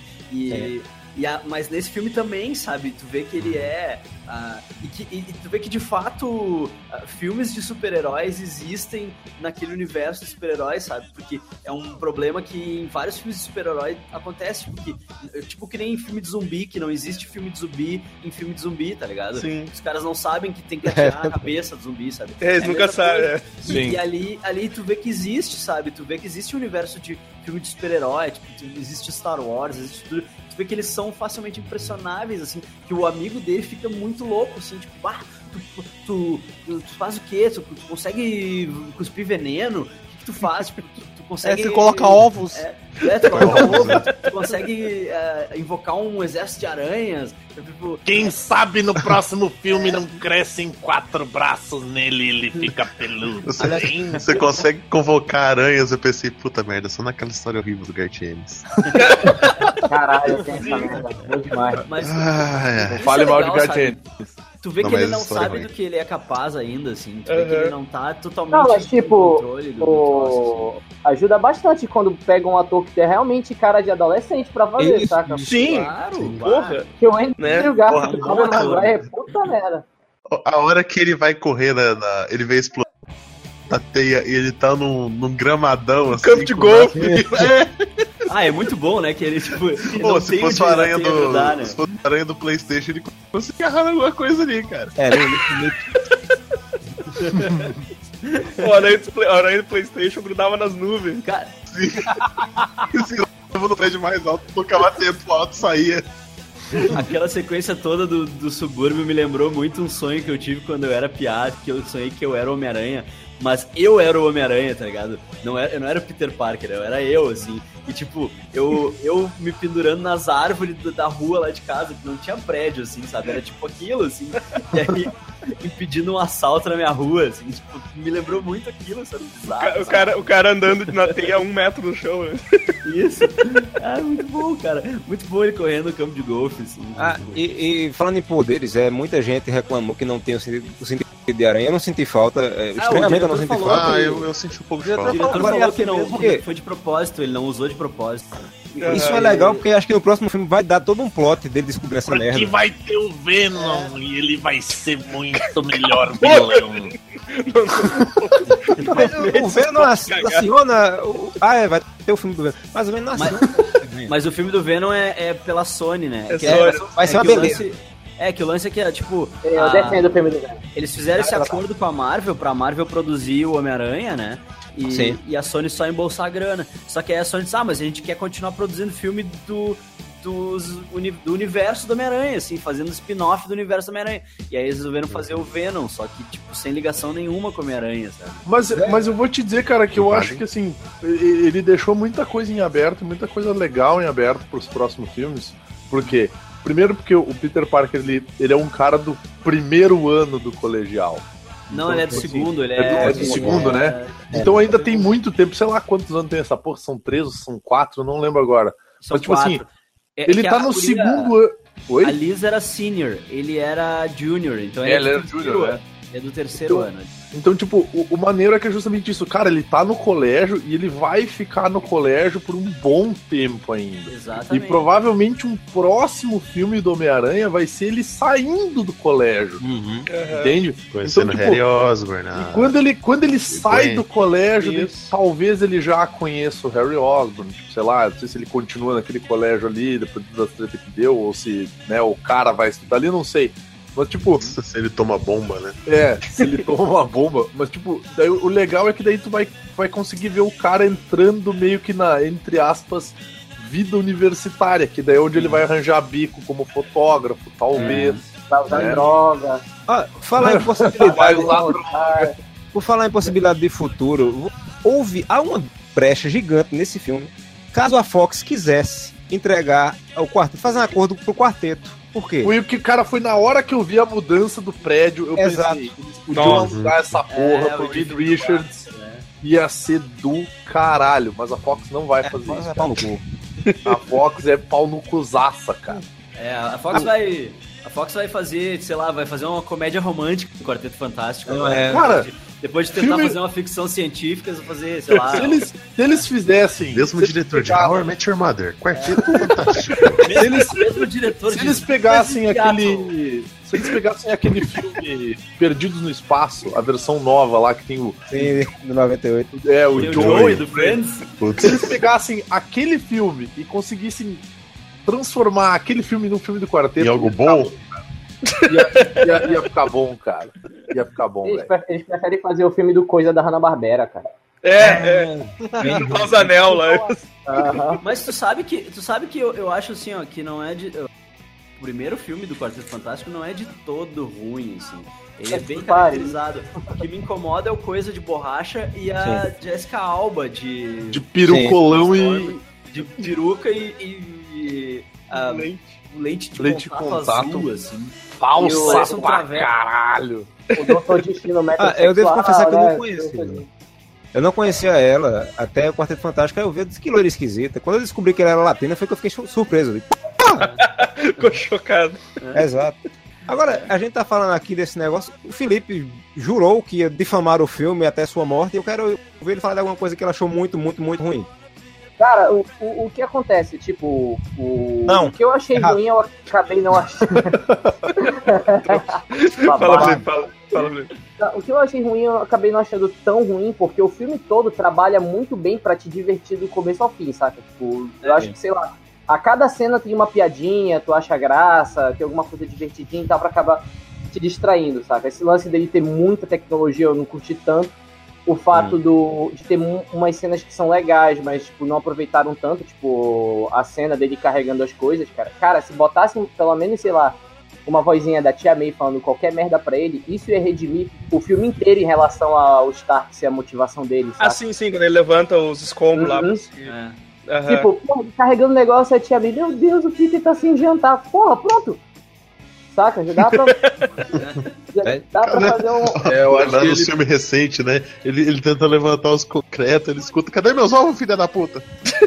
Mas nesse filme também, sabe? Tu vê que ele é... E tu vê que, de fato, filmes de super-heróis existem naquele universo de super-heróis, sabe? Porque é um problema que em vários filmes de super-herói acontece, tipo que nem em filme de zumbi, que não existe filme de zumbi em filme de zumbi, tá ligado? Sim. Os caras não sabem que tem que atirar a cabeça do zumbi, sabe? Eles nunca sabem, E ali tu vê que existe, sabe? Tu vê que existe um universo de filme de super-herói, tipo, existe Star Wars, existe tudo. Tu vê que eles são facilmente impressionáveis, assim, que o amigo dele fica muito louco, assim, tipo, tu faz o quê? Tu consegue cuspir veneno? O que tu faz? Tipo, tu consegue... Você coloca ovos. Tu coloca ovos, tu consegue invocar um exército de aranhas. Tipo, quem sabe no próximo filme não crescem 4 braços nele e ele fica peludo. Você consegue convocar aranhas, eu pensei, puta merda, só naquela história horrível do Garth Ennis. Caralho, eu tenho essa merda, bom demais. Mas não fale mal de Garth Ennis. Tu vê que ele não sabe do que ele é capaz ainda, assim. Tu vê que ele não tá totalmente mas, tipo, no controle do ajuda bastante quando pega um ator que tem realmente cara de adolescente pra fazer, saca? Sim, claro, porra. Que eu entro é puta merda. A hora que ele vai correr, ele vê explodir a teia e ele tá num gramadão, assim. Campo de golfe. É muito bom, né? Que ele, tipo... se fosse a aranha se fosse a aranha do PlayStation, ele conseguia agarrar alguma coisa ali, cara. A aranha do PlayStation grudava nas nuvens. Cara... Se eu no prédio mais alto, tocava tempo alto, saía. Aquela sequência toda do subúrbio me lembrou muito um sonho que eu tive quando eu era piada, que eu sonhei que eu era o Homem-Aranha, mas eu era o Homem-Aranha, tá ligado? Eu não era o Peter Parker, eu era eu, assim. E tipo, eu me pendurando nas árvores da rua lá de casa, que não tinha prédio, assim, sabe? Era tipo aquilo, assim. E aí, impedindo um assalto na minha rua, assim, tipo, me lembrou muito aquilo, sabe? Bizarro, o cara andando na teia a 1 metro no chão, né? Isso. Muito bom, cara. Muito bom ele correndo no campo de golfe, assim. E falando em poderes, muita gente reclamou que não tem o sentido de aranha. Eu não senti falta. Estranhamente eu não senti falta. Eu senti um pouco de falta. O diretor falou que não foi de propósito, ele não usou de propósito. Isso é legal porque acho que no próximo filme vai dar todo um plot dele descobrir essa merda. Porque vai ter o Venom e ele vai ser muito melhor vilão. O Venom aciona. Vai ter o filme do Venom. Mais ou menos aciona. Mas o filme do Venom é pela Sony, né? Vai ser uma beleza. Que o lance é que, tipo... Eu defendo o filme do Venom. Eles fizeram esse acordo com a Marvel, pra Marvel produzir o Homem-Aranha, né? E a Sony só embolsar a grana. Só que aí a Sony disse, mas a gente quer continuar produzindo filme do universo do Homem-Aranha, assim, fazendo spin-off do universo do Homem-Aranha. E aí eles resolveram fazer o Venom, só que, tipo, sem ligação nenhuma com o Homem-Aranha, sabe? Mas eu vou te dizer, cara, que eu acho que, assim, ele deixou muita coisa em aberto, muita coisa legal em aberto pros próximos filmes. Por quê? Primeiro porque o Peter Parker, ele é um cara do primeiro ano do colegial. Não, ele é do segundo, ele é do segundo, né? Então ainda tem muito tempo, sei lá quantos anos tem essa porra, são 3 ou são 4, não lembro agora. São mas tipo 4. assim, Ele tá no segundo ano. A Liz era senior, ele era junior, então ele era junior, né? É do terceiro ano. Então, tipo, o maneiro é que é justamente isso. Cara, ele tá no colégio e ele vai ficar no colégio por um bom tempo ainda. Exatamente. E provavelmente um próximo filme do Homem-Aranha vai ser ele saindo do colégio. Entende? Conhecendo então, tipo, Harry Osborn. E quando ele sai do colégio, talvez ele já conheça o Harry Osborn. Tipo, sei lá, não sei se ele continua naquele colégio ali, depois das treta que deu, ou se, né, o cara vai estudar ali, não sei. Mas, tipo... Se ele toma bomba, né? Se ele toma uma bomba. Mas, tipo, daí, o legal é que daí tu vai conseguir ver o cara entrando meio que na, entre aspas, vida universitária, que daí é onde ele vai arranjar bico como fotógrafo, talvez. Vai usar droga. Falar em possibilidade... Por falar em possibilidade de futuro, há uma brecha gigante nesse filme. Caso a Fox quisesse entregar ao quarteto, fazer um acordo pro quarteto. Por quê? Foi o que, cara, foi na hora que eu vi a mudança do prédio, eu pensei, eles podiam mudar essa porra pro Reed Richards, ia ser do caralho, mas a Fox não vai fazer isso. É pau no cu. A Fox é pau no cuzaça, cara. A Fox vai fazer, sei lá, vai fazer uma comédia romântica do Quarteto Fantástico. Cara, depois de tentar fazer uma ficção científica, eles vão fazer, sei lá... Se eles fizessem... Mesmo diretor de How I Met Your Mother, Quarteto Fantástico. Se eles pegassem aquele filme Perdidos no Espaço, a versão nova lá que tem o... Sim, do 98. O Joey do Friends. Se eles pegassem aquele filme e conseguissem transformar aquele filme num filme do Quarteto... Em algo bom? Ia ficar bom, cara. Ia ficar bom, velho. Eles preferem fazer o filme do Coisa da Hanna-Barbera, cara. Os anel lá. Mas tu sabe que eu acho assim, ó, que não é de... O primeiro filme do Quarteto Fantástico não é de todo ruim, assim. Ele é bem caracterizado. O que me incomoda é o Coisa de Borracha e a Jessica Alba de perucolão e... De peruca e lente de contato azul, assim. Falsa pra caralho. O Doutor Destino eu devo confessar que eu não conhecia. Eu não conhecia ela até o Quarteto Fantástico. Aí eu vi que loira esquisita. Quando eu descobri que ela era latina, foi que eu fiquei surpreso. Ficou chocado. Exato. Agora, a gente tá falando aqui desse negócio. O Felipe jurou que ia difamar o filme até sua morte. E eu quero ver ele falar de alguma coisa que ele achou muito, muito, muito ruim. Cara, o que acontece? Tipo, o que eu achei ruim, eu acabei não achando. Fala. O que eu achei ruim, eu acabei não achando tão ruim, porque o filme todo trabalha muito bem pra te divertir do começo ao fim, saca? Tipo, eu acho que, sei lá, a cada cena tem uma piadinha, tu acha graça, tem alguma coisa divertidinha e tal, pra acabar te distraindo, saca? Esse lance dele ter muita tecnologia, eu não curti tanto. O fato de ter umas cenas que são legais, mas, tipo, não aproveitaram tanto, tipo, a cena dele carregando as coisas, cara. Cara, se botassem, pelo menos, sei lá, uma vozinha da Tia May falando qualquer merda pra ele, isso ia redimir o filme inteiro em relação ao Stark ser a motivação dele, sabe? Sim, quando ele levanta os escombros lá pra cima. Tipo, porra, carregando o negócio, a Tia May, meu Deus, o Peter tá sem jantar. Porra, pronto! Saca? Já dá pra... dá pra fazer um... eu acho que no filme recente, né? Ele tenta levantar os concretos, ele escuta, cadê meus ovos, filha da puta?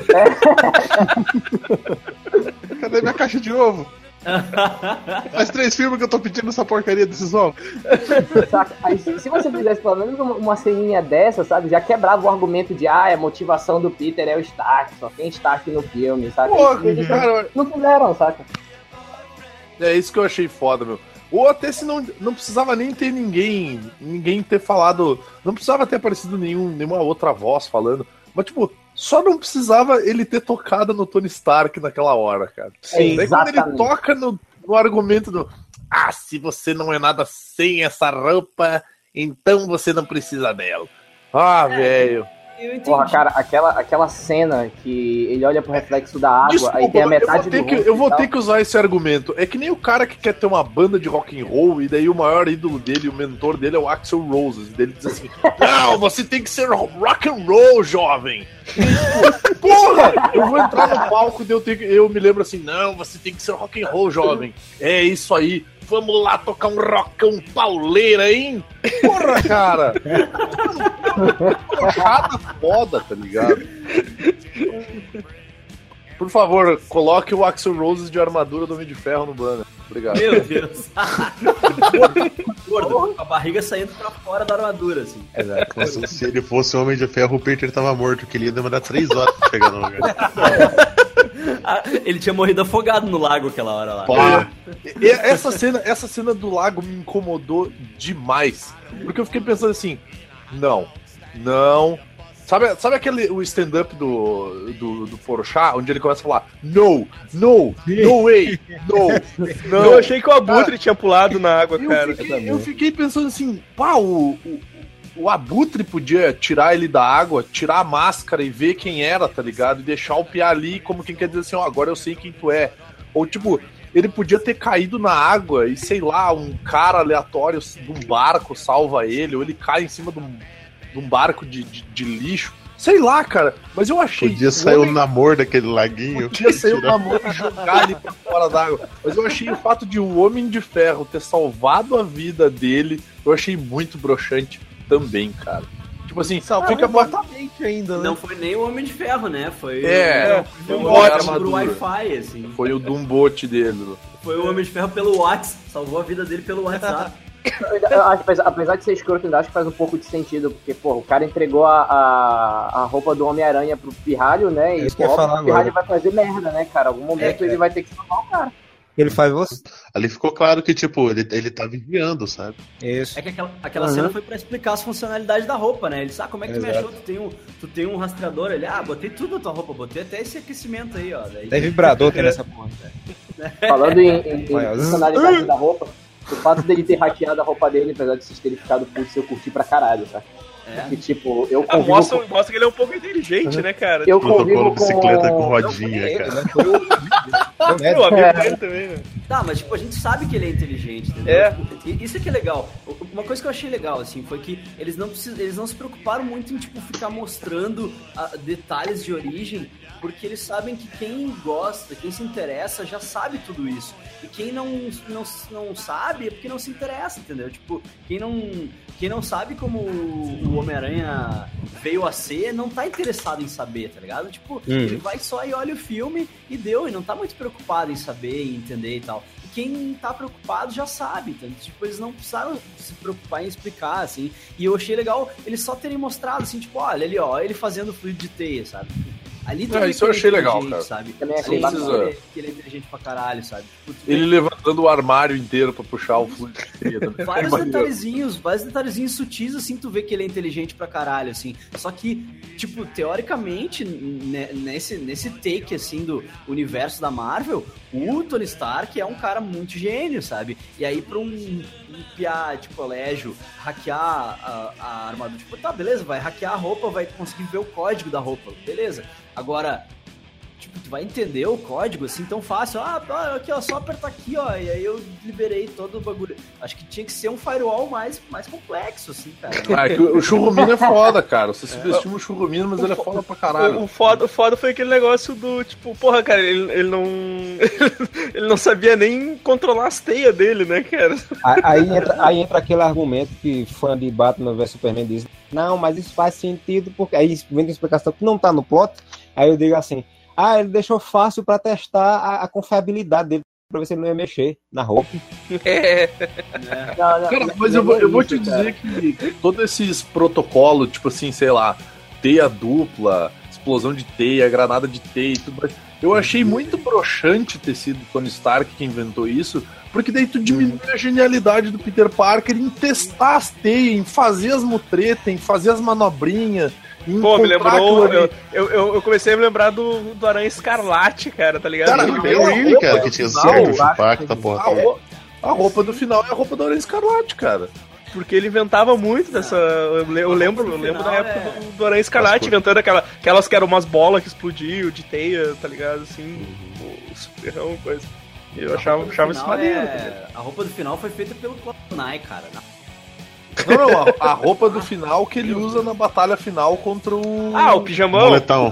Cadê minha caixa de ovo? Faz 3 filmes que eu tô pedindo essa porcaria desses ovos. Saca? Aí, se você fizesse pelo menos uma ceninha dessa, sabe? Já quebrava o argumento de a motivação do Peter é o Stark, só tem Stark no filme, saca? Cara, não fizeram, saca? É isso que eu achei foda, meu. Ou até se não precisava nem ter ninguém ter falado, não precisava ter aparecido nenhuma outra voz falando, mas tipo, só não precisava ele ter tocado no Tony Stark naquela hora, cara. Sim, daí quando ele toca no argumento do se você não é nada sem essa roupa, então você não precisa dela. Velho. Porra, cara, aquela cena que ele olha pro reflexo da água, desculpa, aí tem a metade do rosto. Eu vou ter que usar esse argumento. É que nem o cara que quer ter uma banda de rock and roll e daí o maior ídolo dele, o mentor dele é o Axl Rose. E daí ele diz assim, não, você tem que ser rock and roll, jovem. Porra, eu vou entrar no palco e eu me lembro assim, não, você tem que ser rock and roll, jovem. É isso aí. Vamos lá tocar um rockão pauleira, hein? Porra, cara! Porrada foda, tá ligado? Por favor, coloque o Axl Rose de armadura do Homem de Ferro no banner. Obrigado. Meu Deus. Gordo, a barriga saindo pra fora da armadura, assim. Exato. Se ele fosse o Homem de Ferro, o Peter tava morto, que ele ia demorar 3 horas pra chegar no lugar. Ele tinha morrido afogado no lago aquela hora lá. Essa cena do lago me incomodou demais. Porque eu fiquei pensando assim, não. Sabe o stand-up do Porchat, onde ele começa a falar no way, no. Eu achei que o Abutre tinha pulado na água, cara. Eu fiquei pensando assim, pá, o Abutre podia tirar ele da água, tirar a máscara e ver quem era, tá ligado? E deixar o Piá ali como quem quer dizer assim, agora eu sei quem tu é. Ou tipo, ele podia ter caído na água e, sei lá, um cara aleatório de um barco salva ele, ou ele cai em cima de um barco de lixo. Sei lá, cara, mas eu achei... Podia sair o namoro daquele laguinho. Podia sair o namoro e jogar ele pra fora d'água. Mas eu achei o fato de o Homem de Ferro ter salvado a vida dele, eu achei muito broxante também, cara. Tipo assim, fica mortalmente ainda, né? Não foi nem o Homem de Ferro, né? Foi um bot pro Wi-Fi, assim. Foi o Doombot dele. Foi o Homem de Ferro pelo WhatsApp, salvou a vida dele pelo WhatsApp. Apesar de ser escroto, ainda acho que faz um pouco de sentido, porque, pô, o cara entregou a roupa do Homem-Aranha pro Pirralho, né? E o Pirralho vai fazer merda, né, cara? Algum momento ele vai ter que salvar o cara. Ele faz você. Ali ficou claro que, tipo, ele tá vigiando, sabe? Isso. É que aquela cena foi pra explicar as funcionalidades da roupa, né? Ele disse, como é que tu me achou? Tu tem um rastreador? Ele, botei tudo na tua roupa, botei até esse aquecimento aí, ó. Daí... Tem vibrador tem nessa porra. Falando em funcionalidade da roupa, o fato dele ter hackeado a roupa dele, apesar de vocês terem ficado putos, eu curti pra caralho, tá? Porque, tipo, eu convivo mostra que ele é um pouco inteligente, né, cara? Eu convivo com... bicicleta com rodinha, cara. Eu amigo dele também, né? Tá, mas tipo, a gente sabe que ele é inteligente, entendeu? Isso é que é legal. Uma coisa que eu achei legal, assim, foi que eles não se preocuparam muito em, tipo, ficar mostrando detalhes de origem, porque eles sabem que quem gosta, quem se interessa, já sabe tudo isso. E quem não sabe é porque não se interessa, entendeu? Tipo, quem não sabe como o Homem-Aranha veio a ser, não tá interessado em saber, tá ligado? Tipo, ele vai só e olha o filme e deu, e não tá muito preocupado em saber e entender e tal. E quem tá preocupado já sabe, então, tipo, eles não precisaram se preocupar em explicar, assim. E eu achei legal eles só terem mostrado, assim, tipo, olha ali, ó, ele fazendo fluido de teia, sabe? Ali isso eu achei legal, cara. Sabe? Também achei que ele é inteligente pra caralho, sabe? Tipo, ele levantando o armário inteiro pra puxar o fluido de teia também. Vários detalhezinhos sutis, assim, tu vê que ele é inteligente pra caralho, assim. Só que, tipo, teoricamente, nesse take, assim, do universo da Marvel, o Tony Stark é um cara muito gênio, sabe? E aí pra um piá de colégio hackear a armadura, tipo, tá, beleza, vai hackear a roupa, vai conseguir ver o código da roupa, beleza. Agora, tipo, tu vai entender o código assim tão fácil. Aqui, ó, só apertar aqui, ó, e aí eu liberei todo o bagulho. Acho que tinha que ser um firewall mais complexo, assim, cara. O Churrumino é foda, cara. Você subestima o Churrumino, mas ele é foda pra caralho. O foda foi aquele negócio do, tipo, porra, cara, ele não... ele não sabia nem controlar as teias dele, né, cara? Aí entra aquele argumento que fã de Batman vs Superman diz, não, mas isso faz sentido, porque aí vem a explicação que não tá no plot. Aí eu digo assim, ele deixou fácil pra testar a confiabilidade dele, pra ver se ele não ia mexer na roupa. Cara, mas eu vou te dizer que todos esses protocolos, tipo assim, sei lá, teia dupla, explosão de teia, granada de teia e tudo mais, eu achei muito broxante ter sido Tony Stark que inventou isso, porque daí tu diminui a genialidade do Peter Parker em testar as teias, em fazer as mutretas, em fazer as manobrinhas. Pô, me lembrou. Eu comecei a me lembrar do Aranha Escarlate, cara, tá ligado? Cara, que tinha certo, impacto, porra. A roupa do final é a roupa do Aranha Escarlate, cara. Porque ele inventava muito dessa. Eu lembro da época do Aranha Escarlate inventando aquelas que eram umas bolas que explodiam de teia, tá ligado? Assim, o superão, coisa. Eu achava isso maneiro. A roupa do final foi feita pelo Clonai, cara. Não, a roupa do final que ele usa na batalha final contra o... o pijamão. O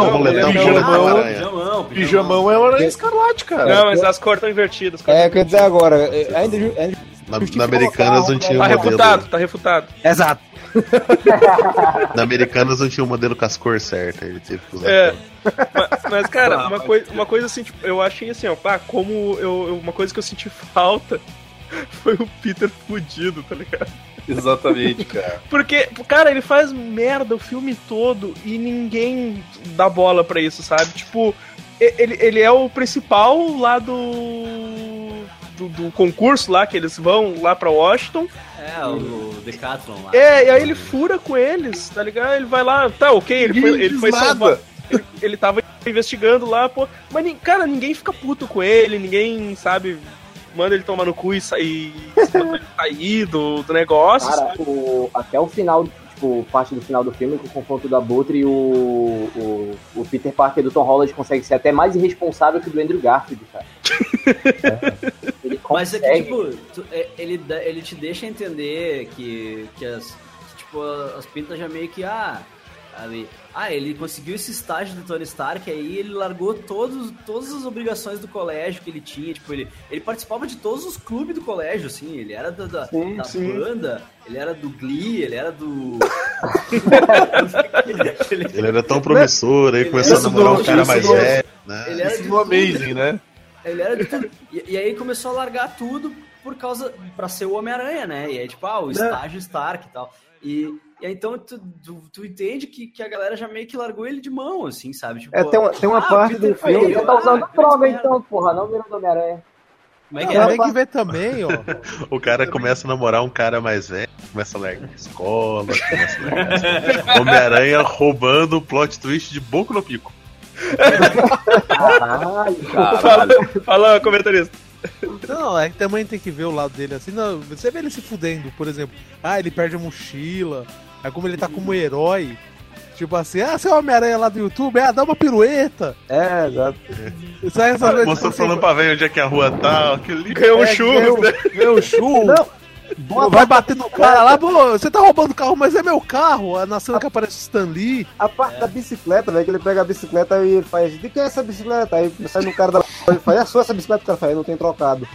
pijamão é o Aranha Escarlate, cara. Não, mas as cores estão invertidas. Quer dizer agora, na Americanas não tinha modelo... Tá refutado. Exato. Na Americanas não tinha um modelo com as cores certas, ele teve que usar. Mas, cara, uma coisa assim, tipo, eu achei assim, ó, uma coisa que eu senti falta foi o Peter fudido, tá ligado? Exatamente, cara. Porque, cara, ele faz merda o filme todo e ninguém dá bola pra isso, sabe? Tipo, ele é o principal lá do concurso lá, que eles vão lá pra Washington. O Decathlon lá. E aí ele fura com eles, tá ligado? Ele vai lá, tá, ok, ele foi salvar. Ele tava investigando lá, pô. Mas, cara, ninguém fica puto com ele, ninguém, sabe, manda ele tomar no cu e sair do negócio. Cara, até o final, tipo, parte do final do filme, com o confronto da Abutre, o Peter Parker do Tom Holland consegue ser até mais irresponsável que o do Andrew Garfield, cara. Ele consegue. Mas é que, tipo, ele te deixa entender que as pintas já meio que, ele conseguiu esse estágio do Tony Stark, aí ele largou todas as obrigações do colégio que ele tinha, tipo, ele participava de todos os clubes do colégio, assim, ele era da banda, ele era do Glee, ele era do... ele era tão promissor, aí começou a namorar um cara mais velho, né? Ele era do Amazing, né? Ele era de tudo. E aí começou a largar tudo pra ser o Homem-Aranha, né? E aí, tipo, o estágio Stark e tal. E aí, então, tu entende que a galera já meio que largou ele de mão, assim, sabe? Tipo, tem uma parte do filme... Ele tá usando droga, então, porra, não virando Homem-Aranha. Tem que ver também, ó. O cara começa a namorar um cara mais velho, começa a largar a escola, Homem-Aranha roubando o plot twist de Boku no Pico. Caralho. Fala, comentarista. Não, é que também tem que ver o lado dele assim. Não, você vê ele se fudendo, por exemplo. Ele perde a mochila. Aí como ele tá como herói, tipo assim, você é o Homem-Aranha lá do YouTube, dá uma pirueta. Exato. Mostrou falando pra ver onde é que a rua tá. Ganhou um churro, né? Ganhou um churro. Não. Vai bater no cara lá, você tá roubando o carro, mas é meu carro. Na cena que aparece o Stan Lee. A parte da bicicleta, velho, que ele pega a bicicleta e ele faz, de que é essa bicicleta? Aí sai no cara da ele faz, é sua essa bicicleta, o cara faz, não tem trocado.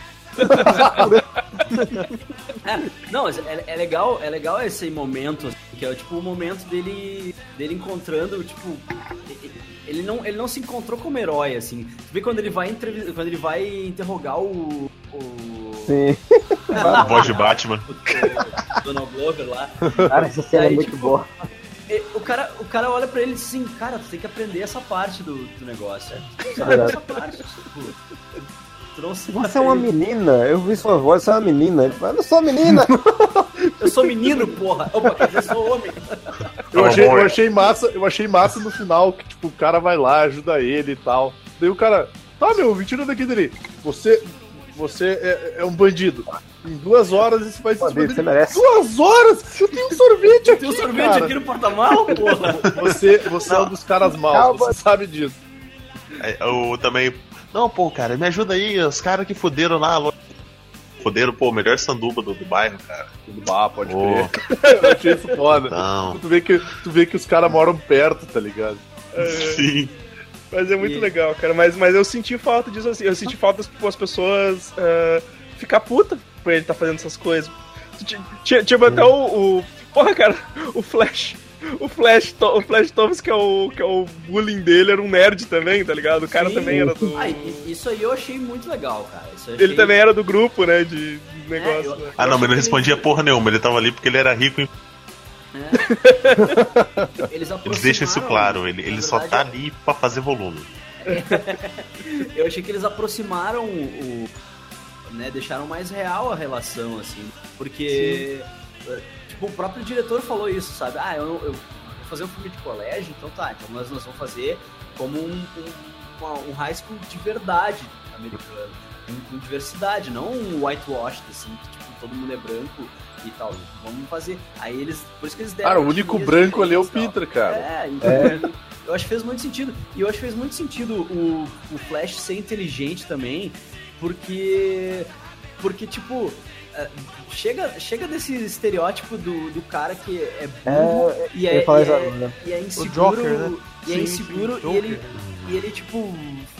Não, é legal esse momento, assim, que é tipo o momento dele encontrando, tipo, ele não se encontrou como herói, assim. Tu vê quando ele vai interrogar o Sim. A voz de Batman. O Donald Glover lá. Cara, essa cena é muito boa. O cara olha pra ele e diz assim, cara, tu tem que aprender essa parte do negócio. Essa parte, tipo, você é uma menina, eu vi sua voz, você é uma menina. Ele fala, eu não sou menina. Eu sou menino, porra. Opa, eu sou homem. Eu achei massa no final que, tipo, o cara vai lá, ajuda ele e tal. Daí o cara, me tira daqui dele. Você é um bandido. Em 2 horas isso vai se você merece. 2 horas? Eu tenho um sorvete aqui. Tem um sorvete aqui no porta-mal, porra. Você é um dos caras maus, você sabe disso. Eu também. Não, pô, cara, me ajuda aí, os caras que fuderam lá. Fuderam, pô, o melhor sanduba do bairro, cara. Pode crer. Eu achei isso foda. Não. Tu vê que os caras moram perto, tá ligado? Sim. Mas é muito legal, cara. Mas eu senti falta disso, assim. Eu senti falta das pessoas ficar puta por ele tá fazendo essas coisas. Tipo, até porra, cara, o Flash Thomas, que é o bullying dele, era um nerd também, tá ligado? O cara também era do... Isso aí eu achei muito legal, cara. Ele também era do grupo, né, de negócio. Né? Não, mas ele não respondia porra nenhuma, ele tava ali porque ele era rico. Eles deixam isso claro, ele só tá ali pra fazer volume. Eu achei que eles aproximaram né, deixaram mais real a relação, assim, porque... Tipo, o próprio diretor falou isso, sabe? Eu vou fazer um filme de colégio, então então nós vamos fazer como um high school de verdade americano, com diversidade, não um whitewashed, assim, que tipo, todo mundo é branco e tal. Vamos fazer. Aí eles, por isso que eles deram... Cara, o único branco ali é o Peter, cara. Então, eu acho que fez muito sentido. E eu acho que fez muito sentido o Flash ser inteligente também, porque tipo... Chega desse estereótipo do cara que é burro e é inseguro, Joker, né? E é inseguro e ele tipo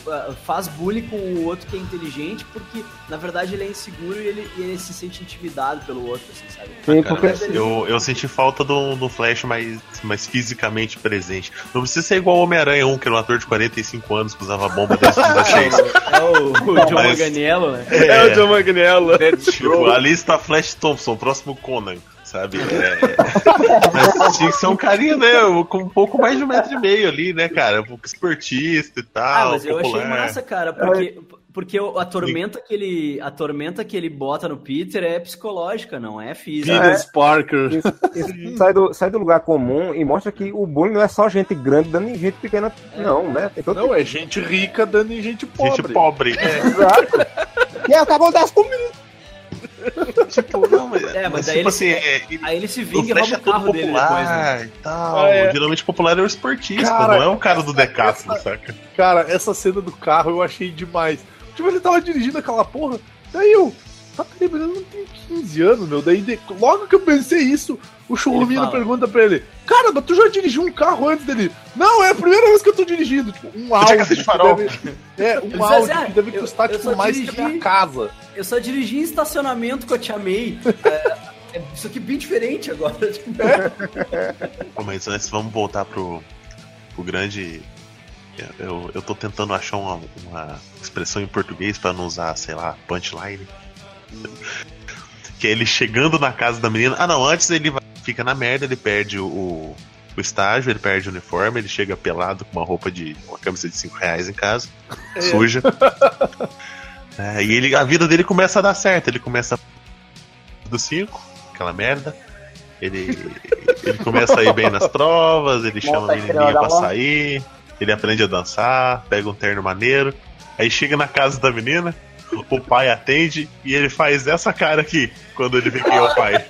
faz bullying com o outro que é inteligente, porque na verdade ele é inseguro e ele se sente intimidado pelo outro, assim, sabe? Sim, porque eu senti falta do Flash mais fisicamente presente. Não precisa ser igual o Homem-Aranha 1, que era um ator de 45 anos que usava bomba dentro da Chase. É o John Manganiello, né? É o John Manganiello. Tipo, ali está Flash Thompson, próximo Conan. Sabe? Mas tinha que ser um carinha, né? Com um pouco mais de 1,5 m ali, né, cara? Um pouco esportista e tal. Mas eu achei massa, cara, porque a tormenta que ele bota no Peter é psicológica, não é física. Peter Parker. Sai do lugar comum e mostra que o bullying não é só gente grande dando em gente pequena, não, né? Não, é gente rica dando em gente pobre. Gente pobre. Exato. E acabou das comidas. Tipo, não, mas daí tipo aí ele se vinga e rouba o carro dele depois, né? E tal. Geralmente popular é o esportista, cara, não é o cara do decathlon, saca? Cara, essa cena do carro eu achei demais. Tipo, ele tava dirigindo aquela porra, daí tá terminando, não tem 15 anos, meu. Daí, logo que eu pensei isso, o Churrumino pergunta pra ele: cara, mas tu já dirigiu um carro antes dele? Não, é a primeira vez que eu tô dirigindo. Tipo, um Audi. De farol. Um Audi que deve custar tipo, mais que a minha casa. Eu só dirigi em estacionamento que eu te amei. Isso aqui é bem diferente agora. Tipo. Mas antes, vamos voltar pro grande. Eu tô tentando achar uma expressão em português pra não usar, sei lá, punchline. Que é ele chegando na casa da menina. Antes ele fica na merda, ele perde o estágio, ele perde o uniforme, ele chega pelado com uma camisa de R$5 em casa, suja. E a vida dele começa a dar certo, ele começa do 5, aquela merda. Ele começa a ir bem nas provas, ele chama a menininha pra sair, ele aprende a dançar, pega um terno maneiro, aí chega na casa da menina, o pai atende e ele faz essa cara aqui quando ele vê quem é o pai.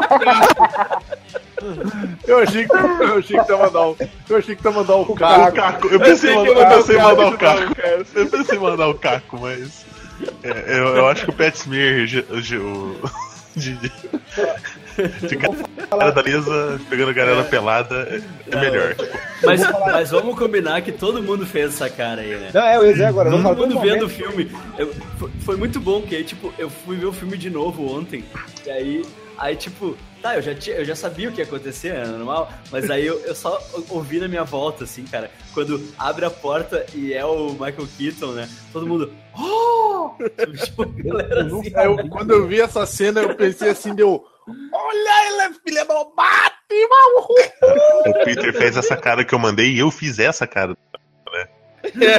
Eu achei que tá mandar o Caco. Eu pensei em mandar o Caco. Eu pensei em mandar o Caco, mas eu acho que o Pat Smear de cara da Lisa pegando a galera pelada é melhor. Mas vamos combinar que todo mundo fez essa cara aí, né? Não, eu ia dizer agora. Todo mundo vendo o filme. Foi muito bom, que aí, tipo, eu fui ver o filme de novo ontem. E aí tipo, eu já sabia o que ia acontecer, era normal. Mas aí eu só ouvi na minha volta, assim, cara. Quando abre a porta e é o Michael Keaton, né? Todo mundo... Tipo, galera, assim, quando eu vi essa cena, eu pensei assim, olha, ele é filha do Batman! O Peter fez essa cara que eu mandei e eu fiz essa cara, né?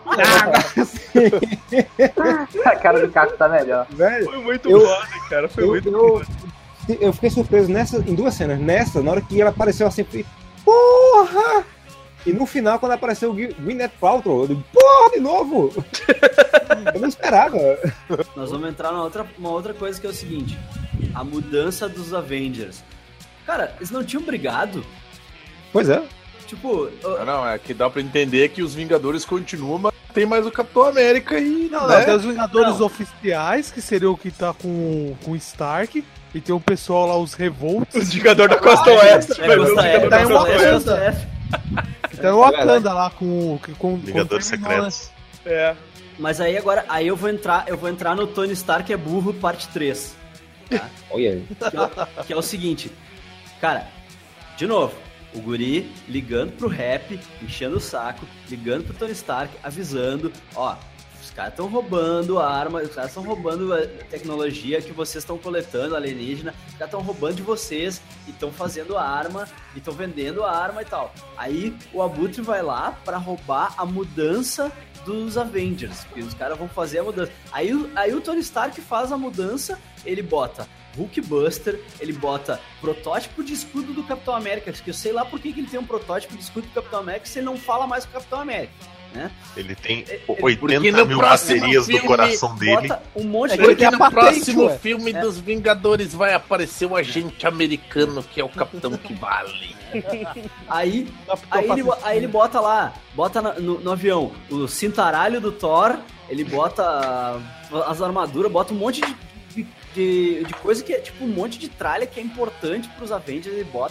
A cara do Caco tá melhor. Velho, foi muito foda, cara. Foi muito foda. Eu fiquei surpreso em duas cenas. Nessa, na hora que ela apareceu assim, eu falei, porra! E no final, quando apareceu o Gwyneth Paltrow, eu digo, porra, de novo! Eu não esperava. Nós vamos entrar numa outra coisa, que é o seguinte: a mudança dos Avengers. Cara, eles não tinham brigado? Pois é. Tipo... Não, é que dá pra entender que os Vingadores continuam, mas tem mais o Capitão América e... Não, tem os Vingadores oficiais, que seria o que tá com o Stark, e tem o pessoal lá, os Revolts. Os Vingadores da Costa Oeste. Tá em Wakanda. Então o Wakanda lá com Vingadores Secretos. Mas aí agora, eu vou entrar no Tony Stark é burro, parte 3. Tá? Olha aí. Que é o seguinte, cara, de novo, o guri ligando pro Rap, enchendo o saco, ligando pro Tony Stark, avisando, os caras estão roubando a arma, os caras estão roubando a tecnologia que vocês estão coletando, alienígena, os caras estão roubando de vocês e estão fazendo a arma, e estão vendendo a arma e tal. Aí o Abutre vai lá pra roubar a mudança dos Avengers, porque os caras vão fazer a mudança. Aí o Tony Stark faz a mudança, ele bota Hulkbuster, ele bota protótipo de escudo do Capitão América, que eu sei lá por que ele tem um protótipo de escudo do Capitão América se ele não fala mais com o Capitão América, né? Ele tem 80 mil baterias do coração dele. Bota um monte de... Porque no próximo filme dos Vingadores vai aparecer o agente americano, que é o Capitão que vale. Aí ele bota lá, no avião o cintaralho do Thor, ele bota as armaduras, bota um monte de coisa que é tipo um monte de tralha que é importante pros Avengers, ele bota,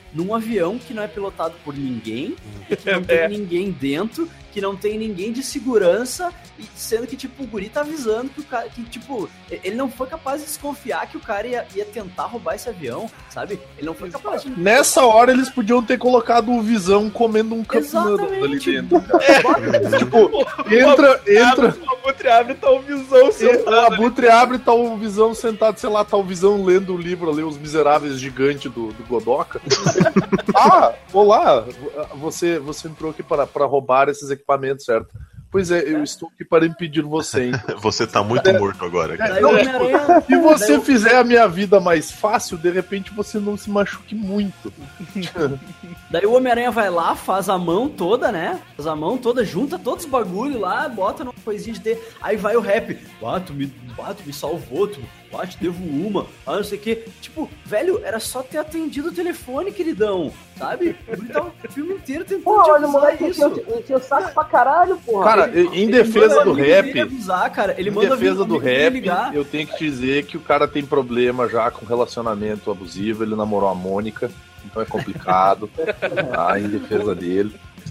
num avião que não é pilotado por ninguém, que não tem ninguém dentro, que não tem ninguém de segurança, e sendo que, tipo, o guri tá avisando que o cara, que, tipo, ele não foi capaz de desconfiar que o cara ia tentar roubar esse avião, sabe? Ele não foi capaz de... Nessa hora eles podiam ter colocado o Visão comendo um Cup Noodle ali dentro, cara. Tipo, entra... O Abutre abre e tá o Visão sentado. O Abutre abre e tá o Visão sentado, sei lá, tá o Visão lendo o livro ali, Os Miseráveis Gigantes do Godoka. Olá, você entrou aqui para roubar esses equipamentos, certo? Pois é, eu estou aqui para impedir você, hein? Você tá muito morto agora, cara. Se você fizer a minha vida mais fácil, de repente você não se machuque muito. Daí o Homem-Aranha vai lá, faz a mão toda, né? Faz a mão toda, junta todos os bagulho lá, bota numa coisinha de ter. Aí vai o rap. Tu me salvou, te devo uma. Não sei o que. Tipo, velho, era só ter atendido o telefone, queridão. Sabe? O filme inteiro tentando porra, olha, o moleque encheu o saco pra caralho, porra. Cara, em defesa do rap, avisar, cara. Ele em manda defesa do rap, ligar. eu tenho que dizer que o cara tem problema já com relacionamento abusivo, ele namorou a Mônica, então é complicado, tá? Em defesa dele.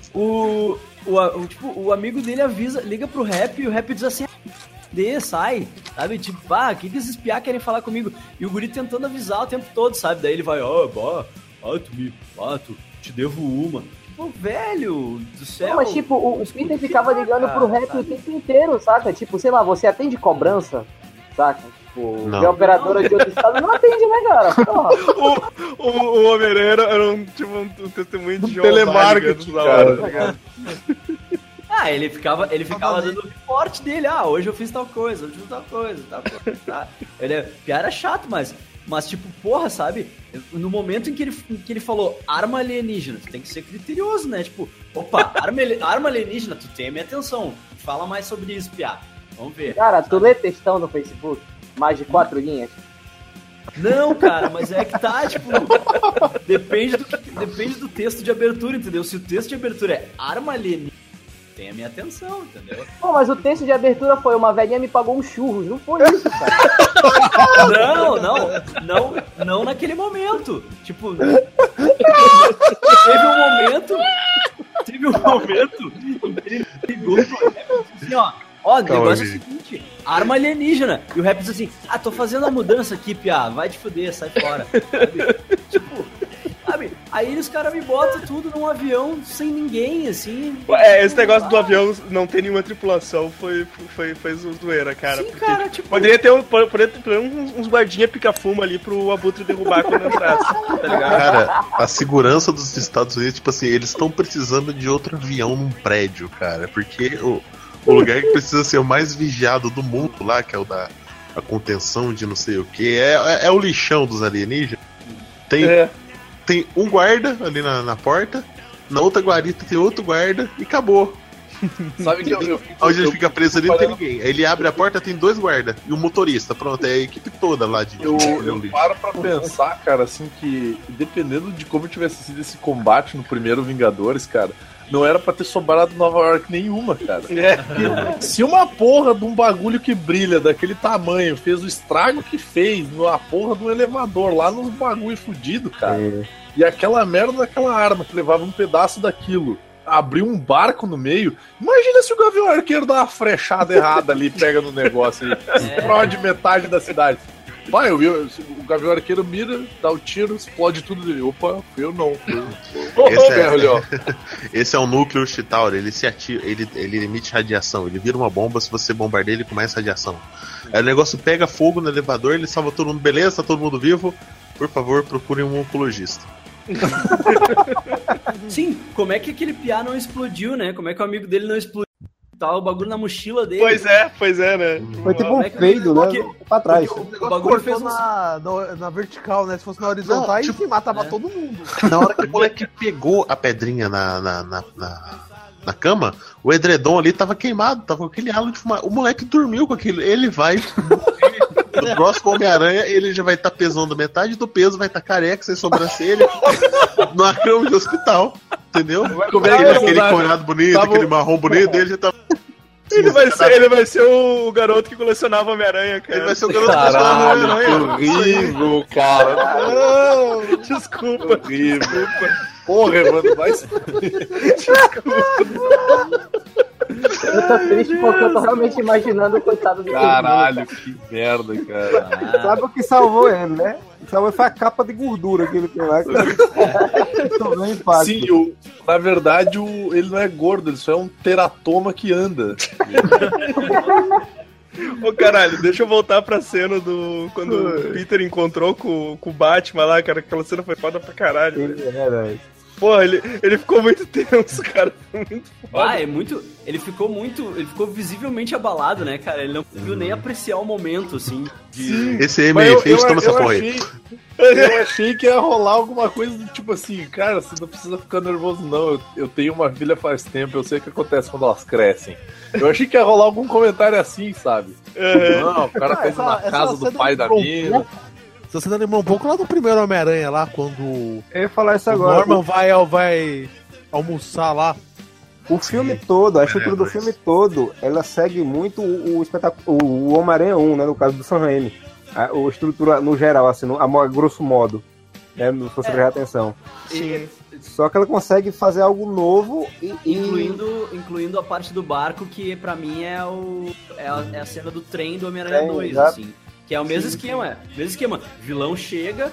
O amigo dele liga pro rap e o rap diz assim, sai, sabe? Tipo, que esses piá querem falar comigo? E o guri tentando avisar o tempo todo, sabe? Daí ele vai, te devo uma. Tipo, velho do céu. Não, mas tipo, o Peter ficava ligando pro rap o tempo inteiro, saca? Tipo, sei lá, você atende cobrança, saca? Tipo, de operadora de outro estado não atende, né, cara? Porra. O Homem-Aranha era um testemunho de telemarketing, cara. Ele ficava dando o reporte dele. Hoje eu fiz tal coisa, tá? Era chato, mas tipo, porra, sabe? No momento em que ele falou arma alienígena, tu tem que ser criterioso, né? Tipo, opa, arma alienígena, tu tem a minha atenção. Fala mais sobre isso, piá. Vamos ver. Cara, tu lê textão no Facebook? Mais de 4 linhas? Não, cara, mas é que tá, tipo... depende do texto de abertura, entendeu? Se o texto de abertura é arma alienígena, tem a minha atenção, entendeu? Pô, mas o texto de abertura foi uma velhinha me pagou um churros, não foi isso, cara? Não naquele momento. Tipo, teve um momento em que ele ligou pro rap e disse assim, o negócio é o seguinte, arma alienígena. E o rap diz assim, tô fazendo a mudança aqui, piá, vai te fuder, sai fora. Sabe? Tipo... Sabe? Aí os caras me botam tudo num avião sem ninguém, assim. Esse negócio do avião não ter nenhuma tripulação foi zoeira, cara. Sim, cara, tipo... Poderia ter uns guardinha pica-fumo ali pro Abutre derrubar quando entrasse, tá ligado? Cara, a segurança dos Estados Unidos, tipo assim, eles estão precisando de outro avião num prédio, cara, porque o lugar que precisa ser o mais vigiado do mundo lá, que é o da a contenção de não sei o que, é o lixão dos alienígenas. Tem um guarda ali na porta, na outra guarita tem outro guarda e acabou. Sabe que onde ele fica preso ali não tem ninguém. Aí ele abre a porta, tem 2 guardas e um motorista. Pronto, é a equipe toda lá de Eu paro pra pensar, cara, assim, que dependendo de como tivesse sido esse combate no primeiro Vingadores, cara, não era pra ter sobrado Nova York nenhuma, cara. Se uma porra de um bagulho que brilha daquele tamanho fez o estrago que fez numa porra de um elevador lá nos bagulho fudido, cara, e aquela merda daquela arma que levava um pedaço daquilo abriu um barco no meio, imagina se o Gavião Arqueiro dá uma frechada errada ali, pega no negócio e explode metade da cidade. Pai, o Gavião Arqueiro mira, dá o tiro, explode tudo dele. Opa, eu não. Esse é o núcleo Chitauri, ele se ativa, ele emite radiação, ele vira uma bomba, se você bombardeia ele começa radiação. Aí o negócio pega fogo no elevador, ele salva todo mundo, beleza, tá todo mundo vivo? Por favor, procurem um oncologista. Sim, como é que aquele piá não explodiu, né? Como é que o amigo dele não explodiu? Tava o bagulho na mochila dele. Pois é, né? Foi tipo um peido, né? Pra trás. O bagulho fez na vertical, né? Se fosse na horizontal, aí tipo, matava todo mundo. Na hora que o moleque pegou a pedrinha na cama, o edredom ali tava queimado, tava com aquele halo de fumaça. O moleque dormiu com aquilo. Ele vai... No próximo Homem-Aranha, ele já vai estar pesando metade do peso, vai estar careca, sem sobrancelha, numa cama de hospital, entendeu? Como é que aquele corado bonito, aquele marrom bonito dele já tá... Ele vai ser o garoto que colecionava Homem-Aranha, cara. Ele vai ser o garoto que colecionava Homem-Aranha. Que horrível, cara. Não, desculpa. Horrível. Porra, mano, vai se... Eu tô triste porque eu tô realmente imaginando o coitado do Caralho, que merda, cara. Sabe o que salvou ele, né? Salvou foi a capa de gordura que ele tem lá. Sim, na verdade, ele não é gordo, ele só é um teratoma que anda. Ô caralho, deixa eu voltar pra cena quando o Peter encontrou com o Batman lá, cara. Aquela cena foi foda pra caralho. Velho. Porra, ele ficou muito tenso, cara. Foi muito foda. Ele ficou visivelmente abalado, né, cara? Ele não conseguiu nem apreciar o momento, assim. Sim. Esse M fez toma essa porra aí. Eu achei que ia rolar alguma coisa do tipo assim, cara, você não precisa ficar nervoso, não. Eu tenho uma filha faz tempo, eu sei o que acontece quando elas crescem. Eu achei que ia rolar algum comentário assim, sabe? Não, o cara fez na casa do pai da mina. Você ainda lembrou um pouco lá do primeiro Homem-Aranha lá, quando eu ia falar isso agora. O Norman vai almoçar lá. O filme todo, a estrutura do filme todo, ela segue muito o espetáculo, o Homem-Aranha 1, né, no caso do Sam Raimi. A estrutura no geral, assim, a grosso modo, né, se você prestar atenção. Sim. Só que ela consegue fazer algo novo incluindo a parte do barco, que pra mim é a cena do trem do Homem-Aranha 2, assim. Que é o mesmo esquema, Vilão chega,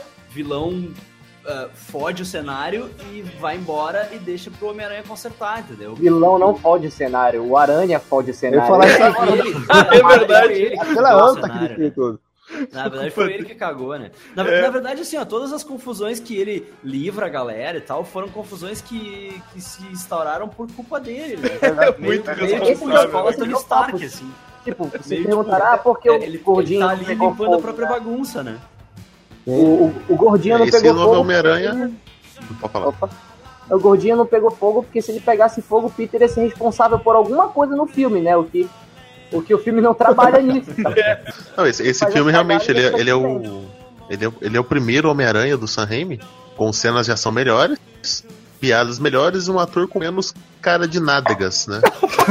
fode o cenário e vai embora e deixa pro Homem-Aranha consertar, entendeu? Vilão não fode o cenário, o Aranha fode o cenário. Eu falar isso agora. É verdade. Aquela anta que ele fez todo. Na verdade foi ele que cagou, né? Na verdade, assim, ó, todas as confusões que ele livra a galera e tal, foram confusões que se instauraram por culpa dele, né? Muito tipo a escola Tony Stark, assim. Tipo, você perguntará por que o gordinho tá ali pegou limpando fogo, a própria bagunça, né? O gordinho não esse pegou novo fogo. Homem-Aranha. Pode falar. Opa. O gordinho não pegou fogo porque se ele pegasse fogo, o Peter ia ser responsável por alguma coisa no filme, né? O que o filme não trabalha nisso. Tá? Não, esse filme realmente ele é o primeiro Homem-Aranha do Sam Raimi, com cenas de ação melhores, piadas melhores e um ator com menos cara de nádegas, né?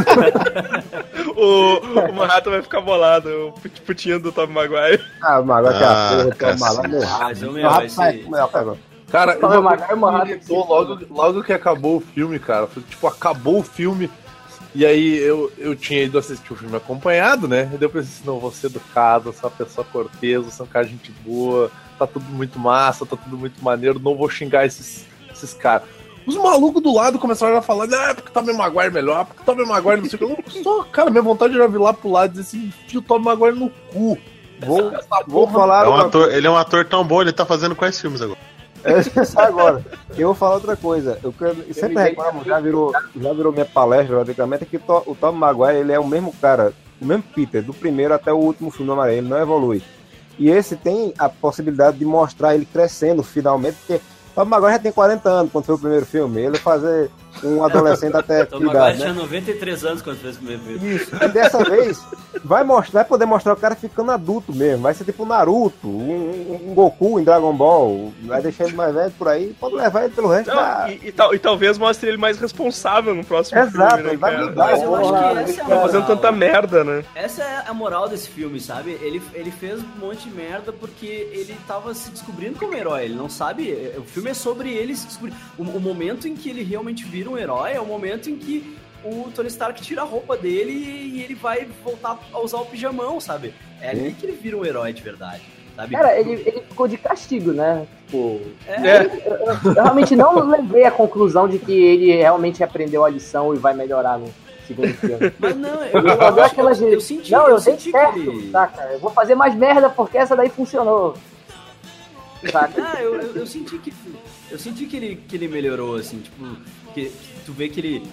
O Manhattan vai ficar bolado, o putinho do Tobey Maguire. O Maguire que é a porra, Cara, logo que acabou o filme, cara, foi, tipo, acabou o filme. E aí eu tinha ido assistir o filme acompanhado, né? E daí eu pensei assim, não, vou ser educado, sou uma pessoa cortesa, sou um cara de gente boa, tá tudo muito massa, tá tudo muito maneiro, não vou xingar esses caras. Os malucos do lado começaram a falar, porque o Tobey Maguire é melhor, porque o Tobey Maguire não sei o que. Só, cara, minha vontade era vir lá pro lado e dizer assim, enfia o Tobey Maguire no cu. Vou falar... Ele é um ator tão bom, ele tá fazendo quais filmes agora? Agora, eu vou falar outra coisa. Eu sempre reclamo, já virou minha palestra, praticamente, que o Tobey Maguire, ele é o mesmo cara, o mesmo Peter, do primeiro até o último filme do Homem-Aranha, ele não evolui. E esse tem a possibilidade de mostrar ele crescendo finalmente, porque o Tobey Maguire já tem 40 anos quando foi o primeiro filme, ele fazer um adolescente até Tobey Maguire tinha 93 anos quando fez o primeiro filme. Isso, e dessa vez vai poder mostrar o cara ficando adulto mesmo, vai ser tipo um Naruto, um Goku em Dragon Ball, vai deixar ele mais velho por aí, pode levar ele pelo resto da... E talvez mostre ele mais responsável no próximo filme, né, ele vai mudar. Mas eu acho que essa é a moral. Fazendo tanta merda, né? Essa é a moral desse filme, sabe? Ele fez um monte de merda porque ele tava se descobrindo como herói, ele não sabe, o filme é sobre ele se descobrir. O momento em que ele realmente vira um herói é o momento em que o Tony Stark tira a roupa dele e ele vai voltar a usar o pijamão, sabe? É ali que ele vira um herói de verdade, sabe? Cara, ele ficou de castigo, né? Tipo, eu realmente não levei a conclusão de que ele realmente aprendeu a lição e vai melhorar no segundo filme. Mas não, eu senti certo, que ele... saca? Eu vou fazer mais merda porque essa daí funcionou. Ah, eu senti que ele melhorou, assim, tipo, que tu vê que ele...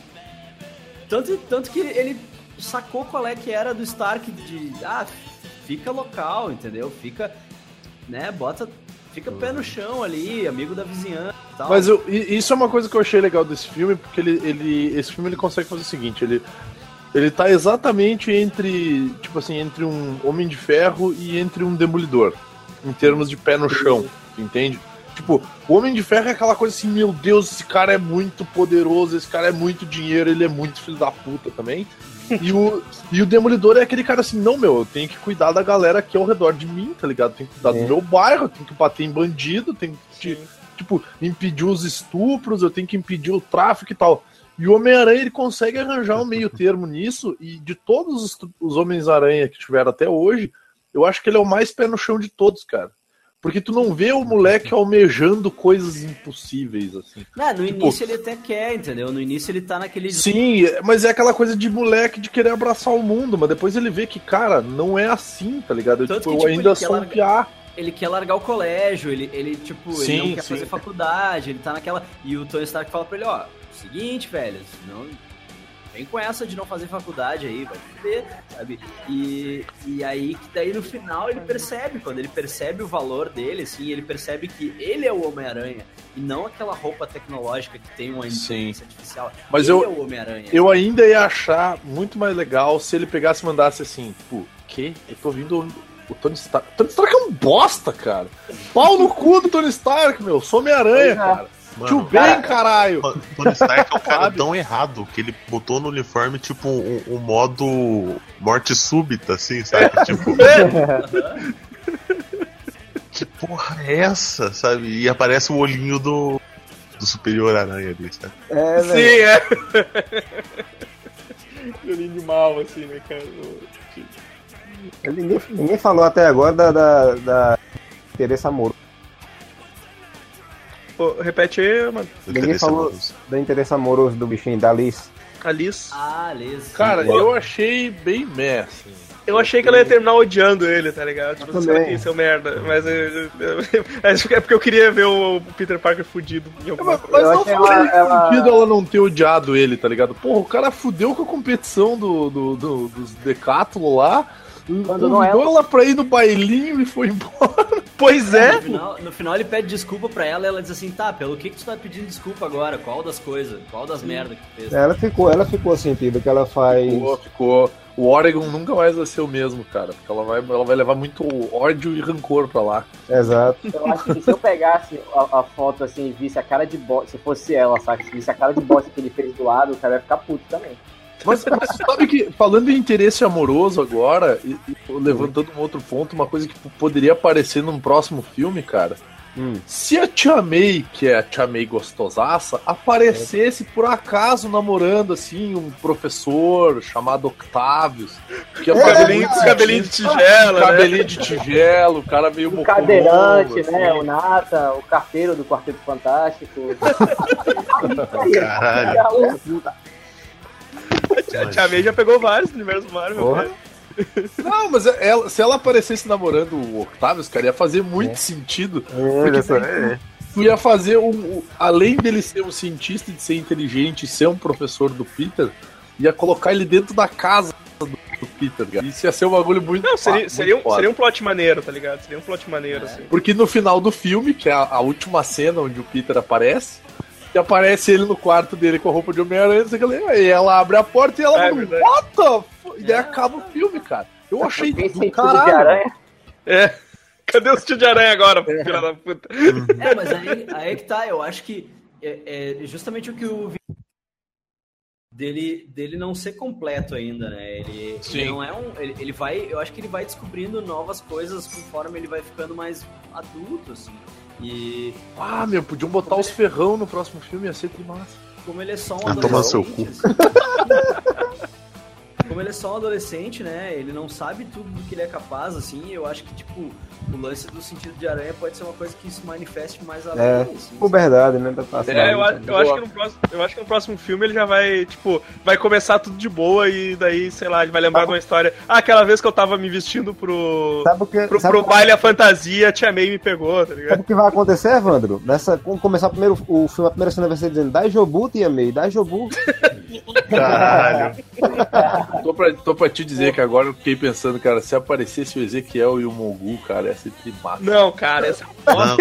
Tanto que ele sacou qual é que era do Stark de... fica local, entendeu? Fica, né, fica pé no chão ali, amigo da vizinhança e tal. Mas isso é uma coisa que eu achei legal desse filme, porque esse filme ele consegue fazer o seguinte, ele tá exatamente entre um Homem de Ferro e entre um Demolidor, em termos de pé no chão, entende? Tipo, o Homem de Ferro é aquela coisa assim, meu Deus, esse cara é muito poderoso, esse cara é muito dinheiro, ele é muito filho da puta também. E o Demolidor é aquele cara assim, não, meu, eu tenho que cuidar da galera aqui ao redor de mim, tá ligado? Eu tenho que cuidar do meu bairro, eu tenho que bater em bandido, tenho que, tipo, impedir os estupros, eu tenho que impedir o tráfico e tal. E o Homem-Aranha, ele consegue arranjar um meio termo nisso, e de todos os Homens-Aranha que tiveram até hoje, eu acho que ele é o mais pé no chão de todos, cara. Porque tu não vê o moleque almejando coisas impossíveis, assim. Não, no início ele até quer, entendeu? No início ele tá naquele... Sim, mas é aquela coisa de moleque de querer abraçar o mundo, mas depois ele vê que, cara, não é assim, tá ligado? Eu ainda sou um piá. Ele quer largar o colégio, ele não quer fazer faculdade, ele tá naquela... E o Tony Stark fala pra ele, ó, seguinte, velho, não... Vem com essa de não fazer faculdade aí, vai ver, sabe? E aí, que daí no final ele percebe, quando ele percebe o valor dele, assim, ele percebe que ele é o Homem-Aranha e não aquela roupa tecnológica que tem uma inteligência artificial. Mas ele é o Homem-Aranha. Eu ainda ia achar muito mais legal se ele pegasse e mandasse assim, pô, que? Eu tô ouvindo o Tony Stark. O Tony Stark é um bosta, cara. Pau no cu do Tony Stark, meu. Sou Homem-Aranha, cara. Tio Ben, caralho! Tony Stark é um cara tão errado que ele botou no uniforme, tipo, um modo morte súbita, assim, sabe? Tipo... que porra é essa, sabe? E aparece o olhinho do Superior Aranha ali, sabe? Sim, é! Olhinho de mal, assim, né, cara? Ninguém falou até agora da interesse amoroso. Repete aí, mano. Ninguém falou do interesse amoroso do bichinho, da Alice. Alice? Alice. Cara, eu achei bem meh, assim. Eu achei que ela ia terminar odiando ele, tá ligado? Tipo, você seu merda. Mas é porque eu queria ver o Peter Parker fudido em alguma coisa. Mas não faz sentido ela não ter odiado ele, tá ligado? Porra, o cara fudeu com a competição dos Decathlon lá. Convidou ela pra ir no bailinho e foi embora. Pois é. No final ele pede desculpa pra ela e ela diz assim, tá, pelo que tu tá pedindo desculpa agora? Qual das coisas? Qual das merdas que tu fez? Ela ficou sentindo que ela faz... Ficou. O Oregon nunca mais vai ser o mesmo, cara. Porque ela vai levar muito ódio e rancor pra lá. Exato. Eu acho que se eu pegasse a foto assim e visse a cara de bosta, se fosse ela, sabe? Se visse a cara de bosta que ele fez do lado, o cara ia ficar puto também. Mas sabe que, falando em interesse amoroso agora, e levantando um outro ponto, uma coisa que poderia aparecer num próximo filme, cara. Se a Tia May, que é a Tia May gostosaça, aparecesse por acaso namorando, assim, um professor chamado Octavius, que é cabelinho de tigela, cabelinho de tigelo, o cara meio o cadeirante, assim, né? O Nata, o carteiro do Quarteto Fantástico. Caralho. A Tia May já pegou vários universos Marvel, né? Não, mas se ela aparecesse namorando o Octavius, cara, ia fazer muito sentido. Porque tu ia fazer além dele ser um cientista, de ser inteligente e ser um professor do Peter, ia colocar ele dentro da casa do Peter, cara. Isso ia ser um bagulho muito... Não, seria um plot maneiro, tá ligado? Seria um plot maneiro, assim. Porque no final do filme, que é a última cena onde o Peter aparece, e aparece ele no quarto dele com a roupa de Homem-Aranha, e ela abre a porta e ela fala, what the fuck? E daí acaba o filme, cara. Eu achei do caralho. Cadê o tio de aranha agora, filha da puta? Mas aí que tá, eu acho que é justamente o que o dele não ser completo ainda, né? Ele não é ele vai, eu acho que ele vai descobrindo novas coisas conforme ele vai ficando mais adulto, assim. E... podiam botar os ferrão no próximo filme, ia ser que massa. Como ele é só um adolescente... Como ele é só um adolescente, né? Ele não sabe tudo do que ele é capaz, assim. Eu acho que, tipo, o lance do sentido de aranha pode ser uma coisa que se manifeste mais além. Assim, verdade, né? Eu acho que no próximo filme ele já vai, tipo, vai começar tudo de boa e daí, sei lá, ele vai lembrar de uma história. Aquela vez que eu tava me vestindo pro baile a fantasia, a Tia May me pegou, tá ligado? Sabe o que vai acontecer, Evandro? Quando começar o filme, a primeira cena vai ser dizendo, dai Jobu, Tia May, dai Jobu. Caralho. Tô pra te dizer que agora eu fiquei pensando, cara, se aparecesse o Ezequiel e o Mongu, cara, ia ser massa. Não, cara, essa Não.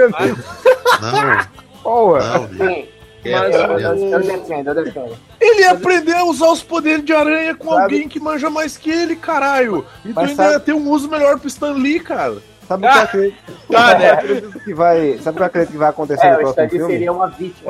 Ele ia aprender a usar os poderes de aranha com alguém que manja mais que ele, caralho. E tu ainda ia ter um uso melhor pro Stan Lee, cara. Sabe o que eu acredito? Sabe o que eu acredito que vai acontecer no próximo filme? Seria uma vítima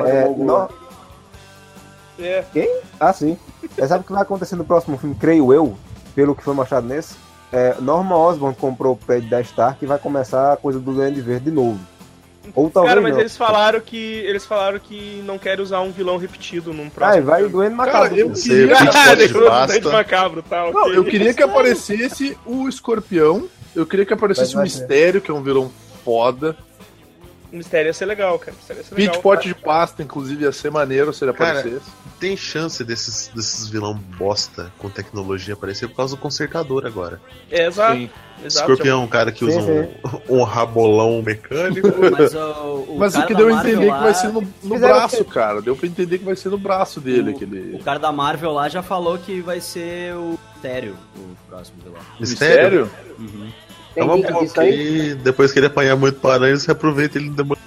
Quem? Ah, sim. Sabe o que vai acontecer no próximo filme, creio eu, pelo que foi mostrado nesse? Norman Osborn comprou o prédio da Stark e vai começar a coisa do Duende Verde de novo. Ou talvez cara, mas não. eles falaram que não querem usar um vilão repetido num próximo. Vai o Duende Macabro. Cara, eu queria Macabro, eu queria que aparecesse o Escorpião. Eu queria que aparecesse o Mistério, que é um vilão foda. O Mistério ia ser legal, cara. Pit Pot de Pasta, inclusive, ia ser maneiro se ele aparecesse. Tem chance desses vilão bosta com tecnologia aparecer por causa do Consertador agora. Exato. Escorpião, um cara que usa um rabolão mecânico. Mas o que deu a entender que vai ser no braço, cara. Deu pra entender que vai ser no braço dele. O cara da Marvel lá já falou que vai ser o Mistério, o próximo vilão. Mistério? Uhum. É uma boa que depois que ele apanhar muito para aranha, você aproveita ele demora.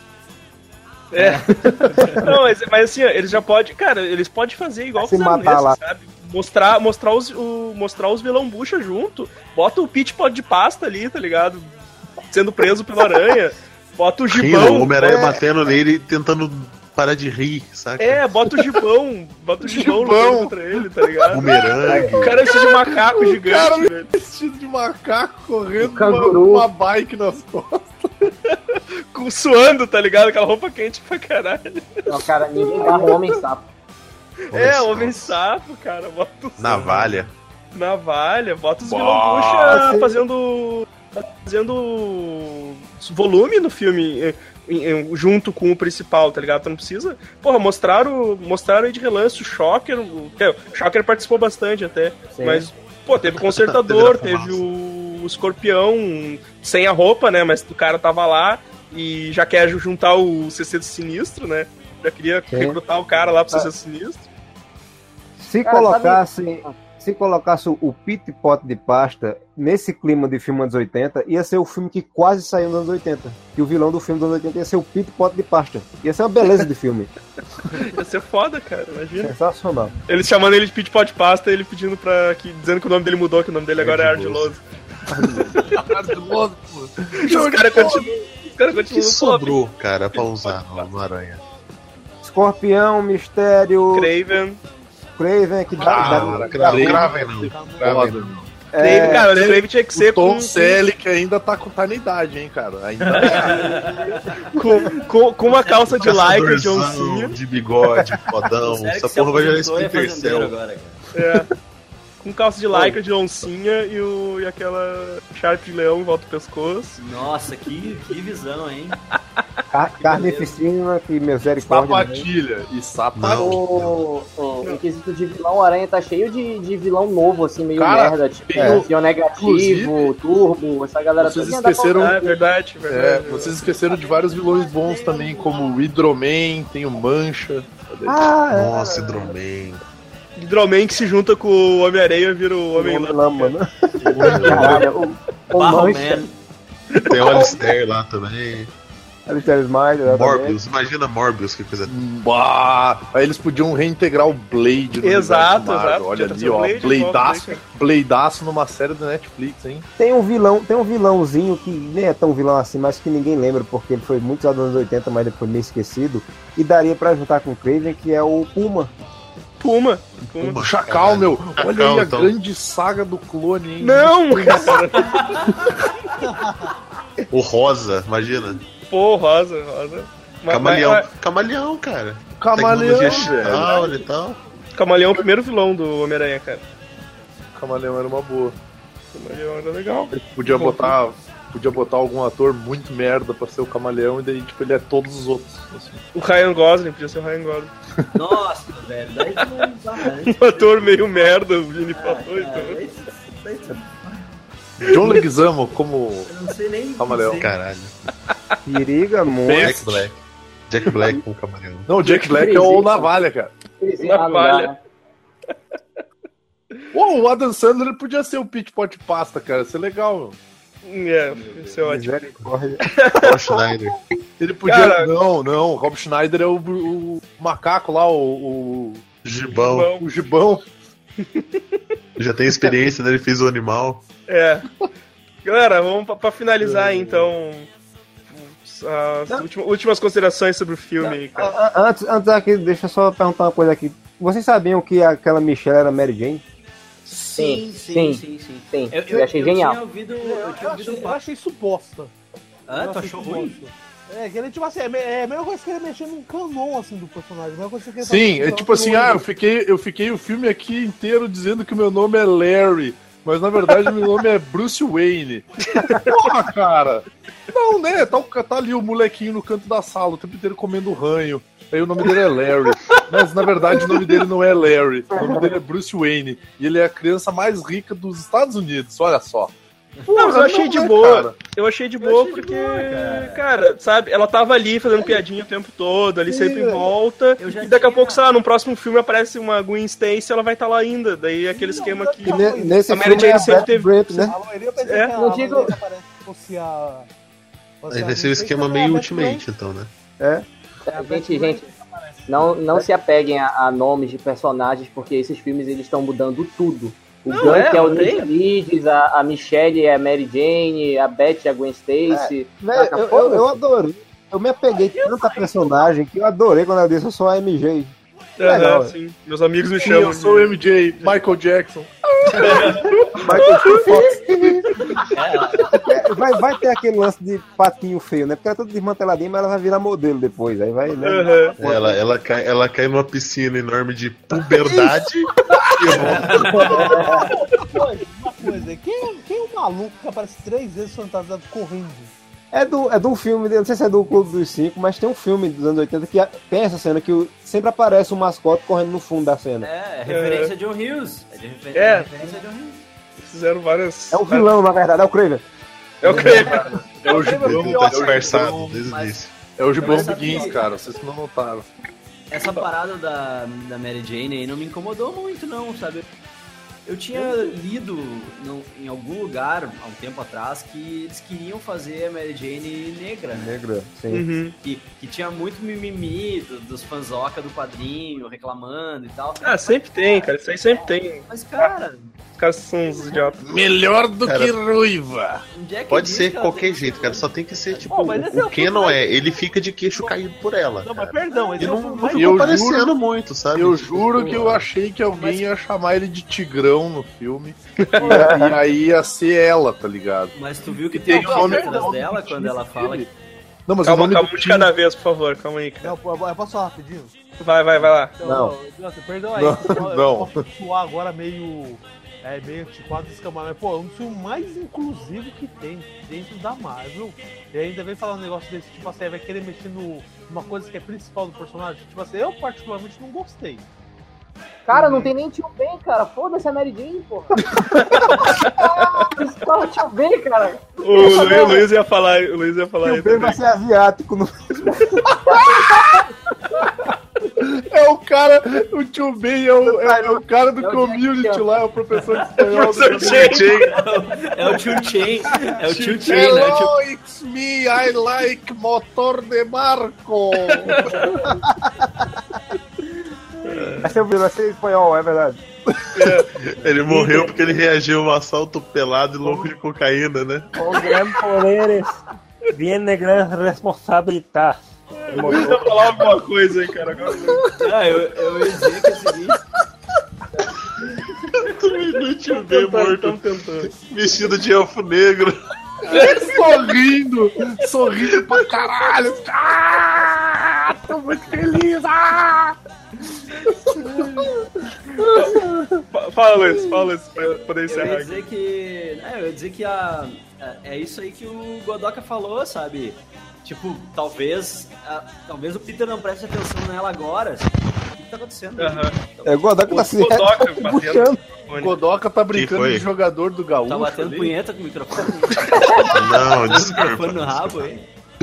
Não, mas assim, eles já podem. Cara, eles podem fazer igual se fizeram matar nesse, lá. sabe? Mostrar os vilão bucha junto. Bota o Pit Pot de Pasta ali, tá ligado? Sendo preso pela aranha. Bota o Gibão. O Homem-Aranha batendo nele e tentando parar de rir, saca? Bota o Gibão. Bota o Gibão contra ele, tá ligado? Bumerangue. O cara vestido de macaco gigante. O cara velho. vestido de macaco correndo canguru. uma bike nas costas. Suando, tá ligado? Aquela roupa quente pra caralho. Não, cara, ninguém dá o Homem-Sapo. Homem-Sapo, cara. Bota os... Navalha, bota os vilão bucha fazendo volume no filme junto com o principal, tá ligado? Tu não precisa... Porra, mostraram aí de relance o Shocker. O Shocker participou bastante até. Sim. Mas, teve o Consertador, teve o Escorpião sem a roupa, né? Mas o cara tava lá e já quer juntar o CC do Sinistro, né? Já queria recrutar o cara lá pro CC do Sinistro. Se colocasse o Pit Pot de Pasta nesse clima de filme anos 80, ia ser o filme que quase saiu nos anos 80. E o vilão do filme dos anos 80 ia ser o Pit Pot de Pasta. Ia ser uma beleza de filme. Ia ser foda, cara, imagina. Sensacional. Eles chamando ele de Pit Pot de Pasta, ele pedindo dizendo que o nome dele mudou, que o nome dele agora é Ardiloso. Ardiloso, pô. Os caras continuam. O que sobrou, cara, pra usar no Aranha? Escorpião, Mistério... Craven que dá. Craven não. Cara, o Craven tinha que ser Tom Selleck ainda tá com idade, hein, cara. Ainda com uma calça de lycra de oncinha. De bigode, fodão. Essa porra vai gerar Splinter Cell agora, cara. Com calça de lycra de oncinha e aquela Sharp de leão em volta do pescoço. Nossa, que visão, hein? Carnificina, que misericórdia. Sapatilha e sapatilha. O quesito de vilão, Aranha tá cheio de vilão novo, assim, meio merda. Tipo, Fion Negativo, Turbo, essa galera toda. Vocês esqueceram. É verdade. Vocês esqueceram de vários vilões bons também, como o Hydro-Man, tem o Mancha. Nossa, Hydro-Man. Hydro-Man que se junta com o Homem-Aranha vira o Homem-Lama, né? O Mancha. Tem o Alistair lá também. Alistair Smile. Morbius, imagina Morbius, que coisa. Aí eles podiam reintegrar o Blade. Exato. Olha ali, ó. Bladeaço numa série da Netflix, hein? Tem um vilãozinho que nem é tão vilão assim, mas que ninguém lembra, porque ele foi muito usado nos anos 80, mas depois meio esquecido. E daria pra juntar com o Craven, que é o Puma. O Chacal, meu. Olha aí a grande saga do clone, hein? Não! O Rosa, imagina. Pô, Rosa. Camaleão, cara. Camaleão, e tal. Camaleão é o primeiro vilão do Homem-Aranha, cara. Camaleão era uma boa. Camaleão era legal. Podia botar algum ator muito merda pra ser o Camaleão e daí, tipo, ele é todos os outros. Assim. O Ryan Gosling, podia ser o Ryan Gosling. Nossa, velho, daí um ator meio merda, o Vini falou, então. John Leguizamo como Camaleão. Caralho. Periga muito. Jack Black com o Camaleão. Não, o Jack Black é o Navalha, cara. Navalha. O Adam Sandler podia ser o Pit Pot de Pasta, cara. Isso é legal, meu. Isso é ótimo. Rob Schneider. Ele podia... Cara, não. O Rob Schneider é o macaco lá, o Gibão. O Gibão. Já tem experiência, né? Ele fez o animal. Galera, vamos pra finalizar aí, então. As últimas considerações sobre o filme. Antes aqui, deixa eu só perguntar uma coisa aqui. Vocês sabiam que aquela Michelle era Mary Jane? Sim. Eu achei genial. Eu achei isso bosta. Tu achou ruim? Que ele, tipo assim, é a mesma coisa que ele mexer num canon, assim, do personagem. Sim, é tipo assim, eu fiquei o filme aqui inteiro dizendo que o meu nome é Larry, mas na verdade meu nome é Bruce Wayne. Porra, cara! Não, né? Tá ali o molequinho no canto da sala, o tempo inteiro comendo ranho. Aí o nome dele é Larry. Mas na verdade o nome dele não é Larry. O nome dele é Bruce Wayne. E ele é a criança mais rica dos Estados Unidos, olha só. Não, mas eu achei de boa. Cara. Eu achei de boa porque, cara, sabe, ela tava ali fazendo piadinha o tempo todo, ali sempre em volta. E daqui a pouco, sei lá, no próximo filme aparece uma Gwen Stacy, ela vai estar lá ainda. Daí aquele esquema que nesse a Mary Jane sempre teve. Brent, né? Não digo. Aí vai ser um esquema meio Ultimate, então, né? Gente, não se apeguem a nomes de personagens, porque esses filmes eles estão mudando tudo. O Gunn é o Nick Leeds, a Michelle é a Mary Jane, a Beth é a Gwen Stacy. Eu adorei. Eu me apeguei tanto a personagem que eu adorei quando ela disse eu sou a MJ. Legal, sim. Meus amigos me chamam. Eu sou o MJ, Michael Jackson. Vai ter aquele lance de patinho feio, né? Porque ela é toda desmanteladinha, mas ela vai virar modelo depois. Aí vai, né? Ela cai numa piscina enorme de puberdade. Uma coisa, quem é o maluco que aparece 3 vezes fantasiado correndo? É de um filme, não sei se é do Clube dos 5, mas tem um filme dos anos 80 que tem essa cena que sempre aparece um mascote correndo no fundo da cena. É referência a John Hughes. Referência a John Hughes. Fizeram várias... É o vilão, na verdade, é o Kraven. É o Kraven. É o Gibão tá dispersado desde o início. É o Gibão Begins, cara, vocês não notaram. Essa parada da Mary Jane aí não me incomodou muito, não, sabe? Eu tinha lido em algum lugar, há um tempo atrás, que eles queriam fazer a Mary Jane negra. Negra, sim. Uhum. Que tinha muito mimimi dos fanzoca do quadrinho, reclamando e tal. Sempre tem, cara. Isso aí sempre tem. Mas, cara... Os caras são uns idiotas. Melhor do que ruiva. Pode ser qualquer jeito, cara. Só tem que ser, tipo, o Kenon ele fica de queixo caído por ela. Não, mas perdão, ele não ficou aparecendo muito, sabe? Eu juro que eu achei que alguém ia chamar ele de Tigrão no filme. E aí ia ser ela, tá ligado? Mas tu viu que tem o nome dela quando ela fala que... Não, mas calma de cada vez, por favor. Calma aí, cara. Eu posso falar rapidinho? Vai lá. Não. Perdão aí. Eu posso soar agora meio antiquado e escamado. Mas, pô, é um dos filmes mais inclusivos que tem dentro da Marvel. E ainda vem falar um negócio desse, tipo assim, vai querer mexer numa coisa que é principal do personagem. Tipo assim, eu particularmente não gostei. Cara, não tem nem Tio Ben, cara. Foda-se a Mary Jane, porra. Escola Tio Ben, cara. O Luiz ia falar Tio Ben vai ser asiático. É o cara, o Tio Ben é o cara do community lá, é o professor de espanhol. É o Tio Chen. É o Tio Chen. Hello, it's me, I like motor de barco. Vai ser espanhol, é verdade. Ele morreu porque ele reagiu a um assalto pelado e louco de cocaína, né? Com grandes poderes viene grandes responsabilidades. Eu ia falar alguma coisa aí, cara. Eu ia dizer que é o seguinte. Não tinha bem morto. Vestido de elfo negro. Sorrindo pra caralho. Tô muito feliz. Fala, Luiz, pra poder encerrar. Eu ia dizer que é isso aí que o Godoka falou, sabe? Tipo, talvez o Peter não preste atenção nela agora. O que tá acontecendo? O Godoka tá se puxando. O Godoka tá brincando de jogador do Gaúcho. Tá batendo punheta com o microfone. Não, desculpa. Microfone no rabo aí.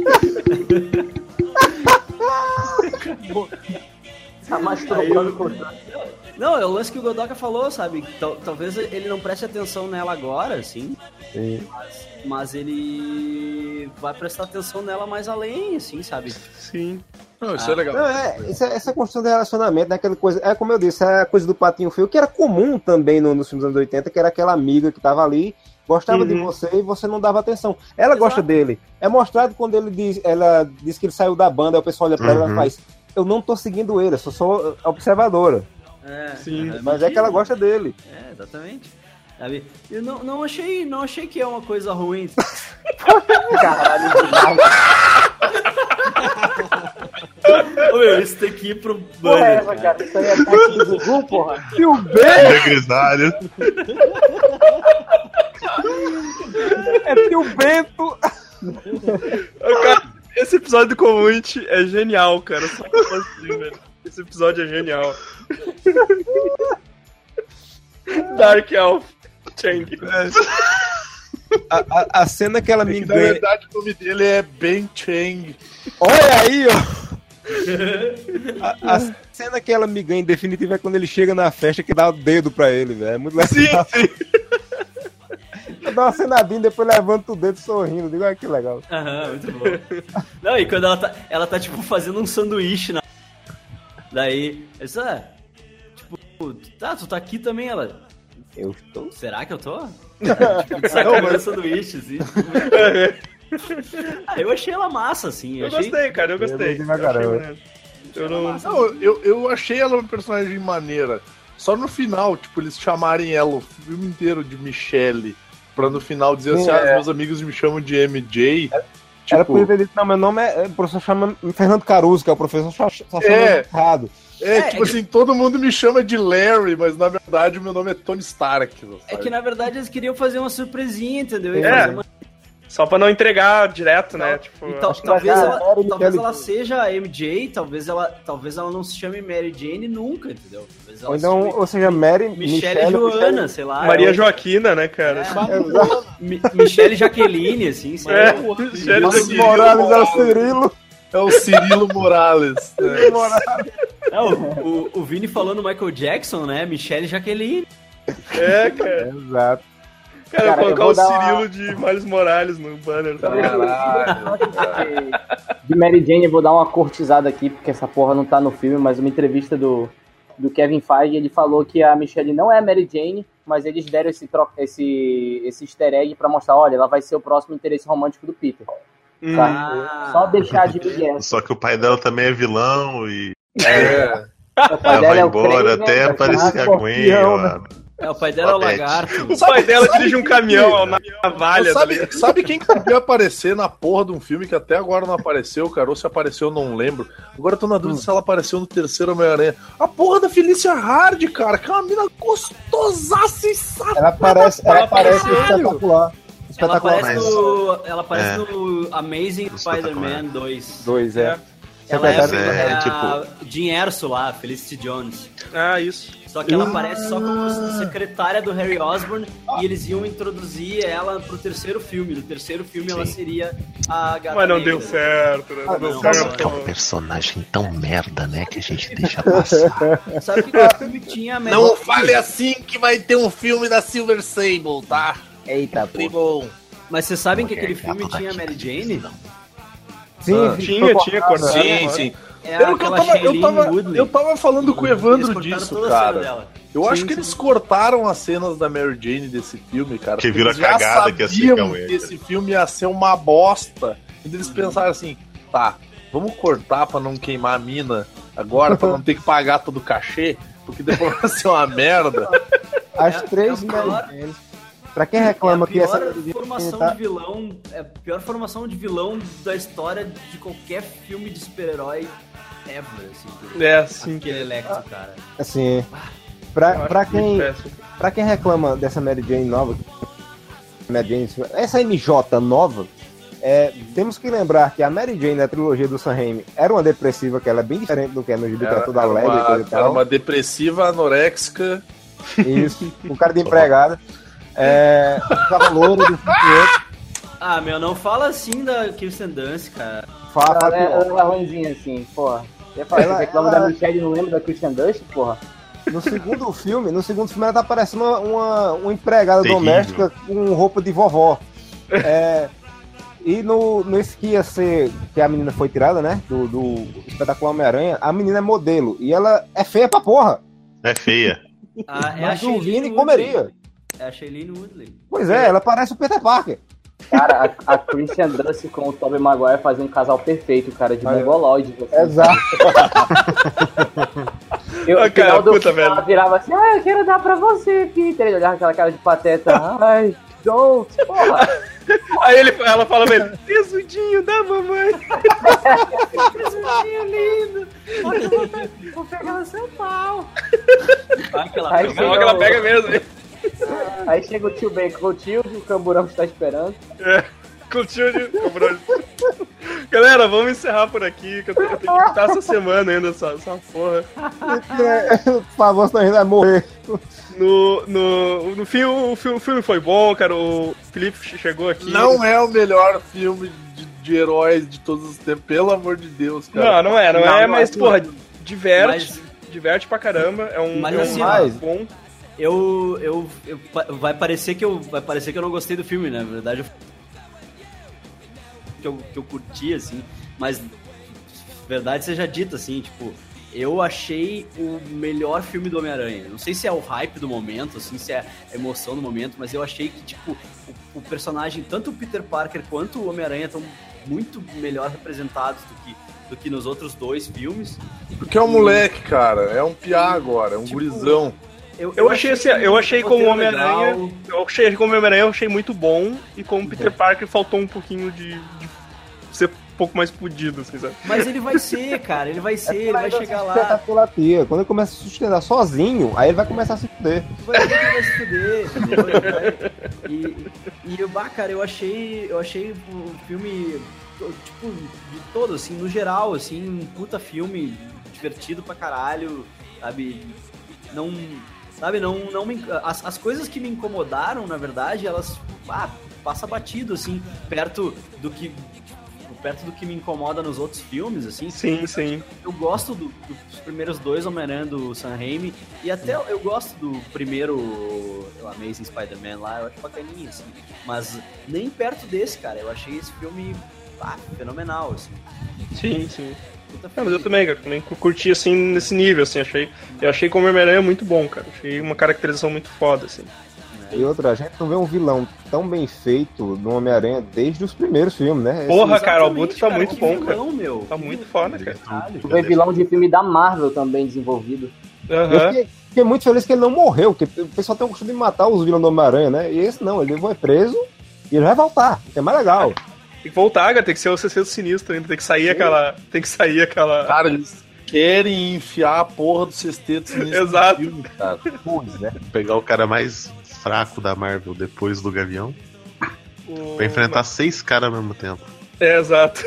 Tá masturbando com... Não, é o lance que o Godoka falou, sabe? Talvez ele não preste atenção nela agora, assim. Sim. Mas ele vai prestar atenção nela mais além, assim, sabe? Sim. Não, isso é legal. Essa construção de relacionamento, né? Aquela coisa, como eu disse, é a coisa do patinho feio, que era comum também nos filmes dos anos 80, que era aquela amiga que tava ali gostava de você e você não dava atenção. Ela gosta dele. É mostrado quando ela diz que ele saiu da banda, aí o pessoal olha pra ela e faz, eu não tô seguindo ele, eu sou observadora. Sim. Mas é que ela gosta dele. Exatamente. Sabe? Eu não achei que é uma coisa ruim. Caralho, Ô, meu, isso tem que ir pro banner, cara. Isso aí é parte do Gugu, porra. E o Bento! Grisalho. É Tio Bento! Cara, esse episódio do Community é genial, cara. Só que assim, velho. Esse episódio é genial. Dark Elf. Chang. A cena que ela me engana. Na verdade, o nome dele é Ben Chang. Olha aí, ó. A cena que ela me ganha em definitivo é quando ele chega na festa que dá o dedo pra ele, velho. É muito legal. Sim. Dá uma cenadinha, depois levanta o dedo sorrindo. Digo, que legal. Muito bom. Não, e quando ela tá tipo fazendo um sanduíche na. Daí, tipo, tu tá aqui também, ela. Eu estou? Será que eu tô? Tipo, sacando sanduíche, assim. Eu achei ela massa, assim. Gostei, cara, eu gostei. Eu achei ela uma personagem maneira. Só no final, tipo, eles chamarem ela o filme inteiro de Michelle, pra no final dizer assim, meus amigos me chamam de MJ. Ela podia ter dito, não, meu nome o professor chama Fernando Caruso, que é o professor, só chama errado. Tipo assim, todo mundo me chama de Larry, mas na verdade o meu nome é Tony Stark. Sabe? É que na verdade eles queriam fazer uma surpresinha, entendeu? Só pra não entregar direto, né? Tipo, talvez ela seja a MJ, talvez ela não se chame Mary Jane nunca, entendeu? Ou seja, Mary, Michelle Joana, sei lá. Maria Joaquina, né, cara? Michelle Jaqueline, assim. Michelle Morales é o Cirilo. É o Cirilo Morales. O Vini falou no Michael Jackson, né? Michelle Jaqueline. Cara. Exato. Cara, eu vou colocar o Cirilo de Miles Morales no banner. De Mary Jane, eu vou dar uma cortizada aqui, porque essa porra não tá no filme, mas uma entrevista do Kevin Feige, ele falou que a Michelle não é a Mary Jane, mas eles deram esse easter egg pra mostrar, olha, ela vai ser o próximo interesse romântico do Peter. Tá? Só deixar de Miguel. Só que o pai dela também é vilão e... O pai ela vai embora até aparecer a Gwen, né? O pai dela é o lagarto. O pai dela dirige um caminhão na navalha. Sabe quem que podia aparecer na porra de um filme que até agora não apareceu, cara? Ou se apareceu, eu não lembro. Agora eu tô na dúvida se ela apareceu no terceiro Homem-Aranha. A porra da Felicia Hard, cara, que é uma mina gostosaça e safada. Ela parece espetacular. Ela aparece no Amazing Spider-Man 2. Ela é a Jean Erso lá, Felicity Jones. Isso. Só que ela aparece só como secretária do Harry Osborn e eles iam introduzir ela pro terceiro filme. No terceiro filme ela seria a Gata Mas não Negra. Deu certo, né? Não deu certo. É um personagem tão merda, né, que a gente deixa passar. Sabe que o filme tinha... Não fale assim que vai ter um filme da Silver Sable, tá? Eita, pô. Mas vocês sabem que aquele filme tinha a Mary Jane? Sim, tinha cortado. Sim. Eu tava falando com o Evandro disso, cara. Eu acho que eles cortaram as cenas da Mary Jane desse filme, cara. Que vira cagada que ia ser que esse filme ia ser uma bosta. E eles pensaram assim, tá, vamos cortar pra não queimar a mina agora, pra não ter que pagar todo o cachê, porque depois vai ser uma merda. As três Mary Jane. Pra quem reclama que essa formação de vilão é a pior formação de vilão da história de qualquer filme de super-herói ever, assim. Aquele Electro, cara. Assim, pra quem reclama dessa Mary Jane nova, essa MJ nova, temos que lembrar que a Mary Jane na trilogia do Sam Raimi era uma depressiva, que ela é bem diferente do que é no gibi, que era toda leve e coisa e tal. Era uma depressiva anoréxica. Isso, um cara de empregada. Tava louro do meu, não fala assim da Kirsten Dunst, cara. Ela é ruimzinha assim, porra. Você reclama da Michelle e não lembra da Kirsten Dunst, porra? No segundo filme ela tá parecendo uma empregada doméstica com roupa de vovó. E nesse que ia ser, que a menina foi tirada, né, do Espetacular Homem-Aranha, a menina é modelo, e ela é feia pra porra. É feia. Mas o Vini comeria. É a Shailene Woodley. Pois é, ela parece o Peter Parker. Cara, a Kristen Dunst com o Tobey Maguire fazia um casal perfeito, cara, de mongoloide. Exato. Cara, puta, velho. Ela virava assim, eu quero dar pra você, Peter. Ele olhava aquela cara de pateta. Ai, don't, porra. Aí ela fala pra ele, tesudinho da mamãe. Tesudinho lindo. Vou pegar no seu pau. Ela pega mesmo, hein? Aí chega o tio Ben com o tio e o Camburão está esperando. Com o tio de Camburão. Galera, vamos encerrar por aqui, que eu tenho que editar essa semana ainda, essa porra. Por favor, senão a gente vai morrer. No fim, o filme foi bom, cara. O Felipe chegou aqui. Não é o melhor filme de heróis de todos os tempos, pelo amor de Deus, cara. Não é, mas, porra, diverte pra caramba. É um filme bom. Vai parecer que eu não gostei do filme, né? Na verdade, eu curti, assim, mas verdade seja dita, assim, tipo, eu achei o melhor filme do Homem-Aranha. Não sei se é o hype do momento, assim, se é a emoção do momento, mas eu achei que, tipo, o personagem, tanto o Peter Parker quanto o Homem-Aranha estão muito melhor representados do que nos outros dois filmes. Porque é um moleque, cara, é um piá agora, é um gurizão. Eu achei como Homem-Aranha. Eu achei como Homem-Aranha, eu achei muito bom. E como Peter Parker faltou um pouquinho de ser um pouco mais fudido, assim, sabe? Mas ele vai ser, cara, ele vai chegar lá. Quando ele começa a se sustentar sozinho, aí ele vai começar a se fuder. Vai se fuder, entendeu? Cara, eu achei o filme, tipo, de todo, assim, no geral, assim, um puta filme divertido pra caralho, sabe? Não as coisas que me incomodaram, na verdade, elas passa batido, assim, perto do que me incomoda nos outros filmes, assim. Sim. Eu gosto dos primeiros dois Homem-Aranha do Sam Raimi, e até eu gosto do primeiro o Amazing Spider-Man lá, eu acho bacaninha, assim. Mas nem perto desse, cara, eu achei esse filme fenomenal, assim. Sim. Mas eu também curti, assim, nesse nível, assim, eu achei como Homem-Aranha muito bom, cara. Achei uma caracterização muito foda, assim. E outra, a gente não vê um vilão tão bem feito no Homem-Aranha desde os primeiros filmes, né? Porra, cara, o Abutre tá muito bom, cara. Meu. Tá muito foda, cara. Tu vê vilão de filme da Marvel também desenvolvido. Eu fiquei muito feliz que ele não morreu, porque o pessoal tem o costume de matar os vilões do Homem-Aranha, né? E esse não, ele foi preso e ele vai voltar, que é mais legal. Tem que voltar, cara, tem que ser o Sexteto Sinistro ainda, tem que sair aquela... Cara, eles querem enfiar a porra do Sexteto Sinistro. Exato. No filme, cara. Né? Pegar o cara mais fraco da Marvel depois do Gavião pra enfrentar 6 caras ao mesmo tempo. Exato.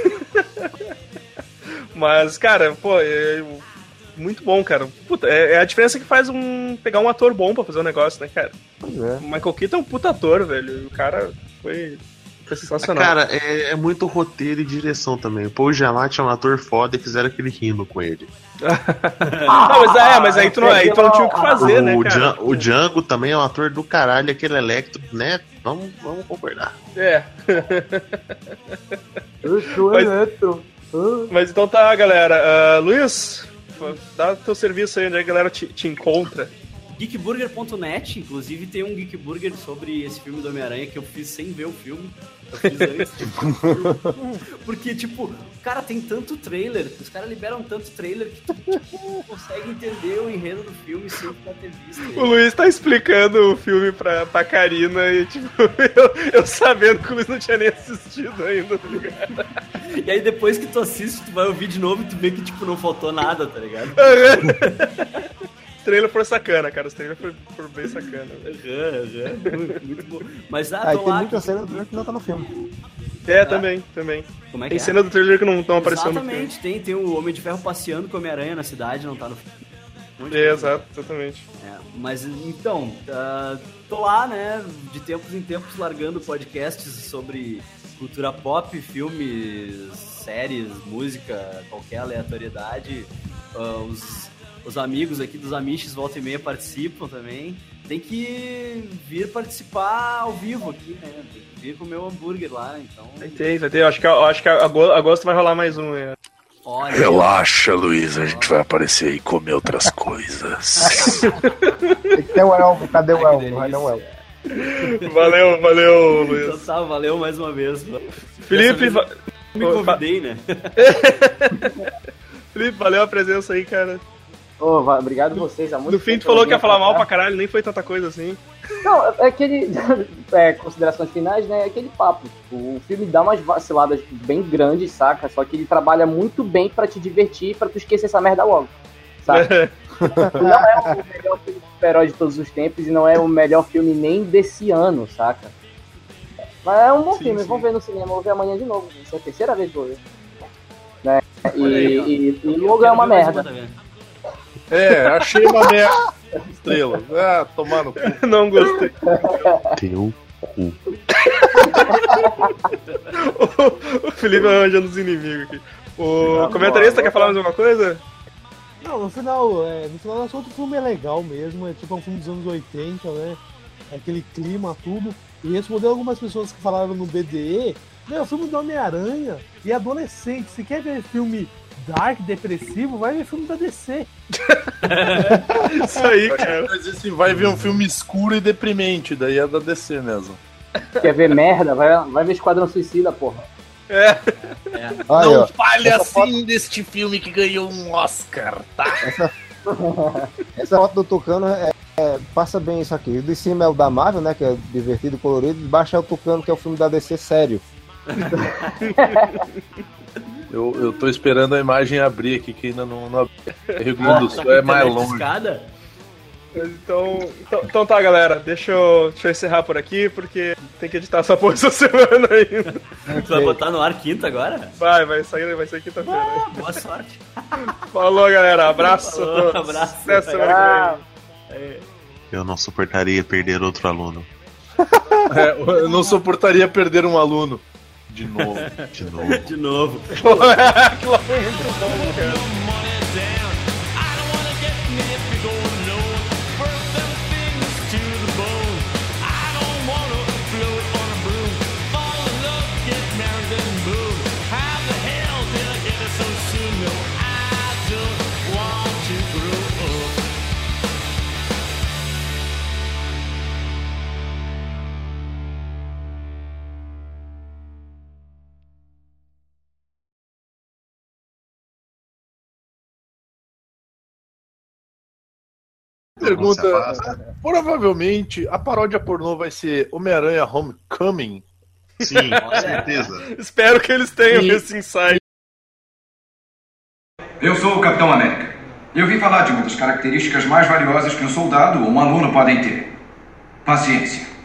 Mas, cara, pô, muito bom, cara. Puta, é a diferença que faz pegar um ator bom pra fazer um negócio, né, cara? Pois é. O Michael Keaton é um puta ator, velho. O cara foi sensacional. Cara, é muito roteiro e direção também. O Paul Giamatti é um ator foda e fizeram aquele rindo com ele. Mas aí tu não tinha o que fazer, né, cara? O Django também é um ator do caralho, aquele Electro, né? Vamos concordar. Mas então tá, galera. Luiz, dá teu serviço aí, onde a galera te encontra. Geekburger.net, inclusive tem um Geekburger sobre esse filme do Homem-Aranha que eu fiz sem ver o filme. Eu fiz antes. Porque, tipo, cara, tem tanto trailer, os caras liberam tanto trailer que tu tipo, consegue entender o enredo do filme sem ter visto. O Luiz tá explicando o filme pra Karina e, tipo, eu sabendo que o Luiz não tinha nem assistido ainda, tá ligado? E aí depois que tu assiste, tu vai ouvir de novo e tu vê que, tipo, não faltou nada, tá ligado? Os trailers foram sacana, cara. Os trailers foram bem sacana. Muito bom. Mas tem muita cena do trailer que não tá no filme. Também. Como é que tem cena do trailer que não estão aparecendo no filme. Exatamente, tem o Homem de Ferro passeando com o Homem-Aranha na cidade, não tá no filme. Exatamente. Mas então, tô lá, né, de tempos em tempos largando podcasts sobre cultura pop, filmes, séries, música, qualquer aleatoriedade. Os amigos aqui dos Amiches volta e meia participam também. Tem que vir participar ao vivo aqui, né? Tem que vir com o meu hambúrguer lá, então... Vai ter. Acho que agosto vai rolar mais um, né? Olha, relaxa, Luiz, a gente vai aparecer e comer outras coisas. Tem que ter o elfo, cadê o elfo? Não vai dar o elfo. Valeu, Luiz. Então tá, valeu mais uma vez. Felipe, me convidei, né? Felipe, valeu a presença aí, cara. Obrigado vocês. No fim, tu falou que ia falar mal pra caralho, nem foi tanta coisa assim. Não, é aquele... considerações finais, né? É aquele papo. O filme dá umas vaciladas bem grandes, saca? Só que ele trabalha muito bem pra te divertir e pra tu esquecer essa merda logo, saca? Não é o melhor filme de super-herói de todos os tempos e não é o melhor filme nem desse ano, saca? Mas é um bom filme, vamos ver no cinema, vou ver amanhã de novo. Essa é a terceira vez que vou ver. Né? E logo é uma merda. Achei uma merda. Estrela. Tomar no cu. Não gostei. Teu cu. O Felipe vai arranjando os inimigos aqui. O comentarista quer falar mais alguma coisa? Não, no final das contas o filme é legal mesmo, é tipo um filme dos anos 80, né? É aquele clima, tudo. E respondeu algumas pessoas que falaram no BDE, o filme do Homem-Aranha e adolescente, se quer ver filme dark, depressivo, vai ver filme da DC. Isso aí, cara. Mas assim, vai ver um filme escuro e deprimente, daí é da DC mesmo. Quer ver merda? Vai ver Esquadrão Suicida, porra. Não fale assim deste filme que ganhou um Oscar, tá? Essa foto do Tucano passa bem isso aqui. O de cima é o da Marvel, né? Que é divertido, colorido. De baixo é o Tucano, que é o filme da DC sério. Eu tô esperando a imagem abrir aqui, que ainda não abriu. Rio Grande do Sul é mais longe. Então tá, galera. Deixa eu encerrar por aqui, porque tem que editar essa porra essa semana ainda. Tu vai botar no ar quinta agora? Vai ser quinta-feira. Boa sorte. Falou, galera. Abraço. Abraço. Até semana que vem. Eu não suportaria perder outro aluno. Eu não suportaria perder um aluno. De novo. De novo. Aquilo foi muito bom, cara. Pergunta, provavelmente a paródia pornô vai ser Homem-Aranha Homecoming. Sim, com certeza. Espero que eles tenham esse insight. Eu sou o Capitão América. Eu vim falar de uma das características mais valiosas que um soldado ou um aluno podem ter: paciência.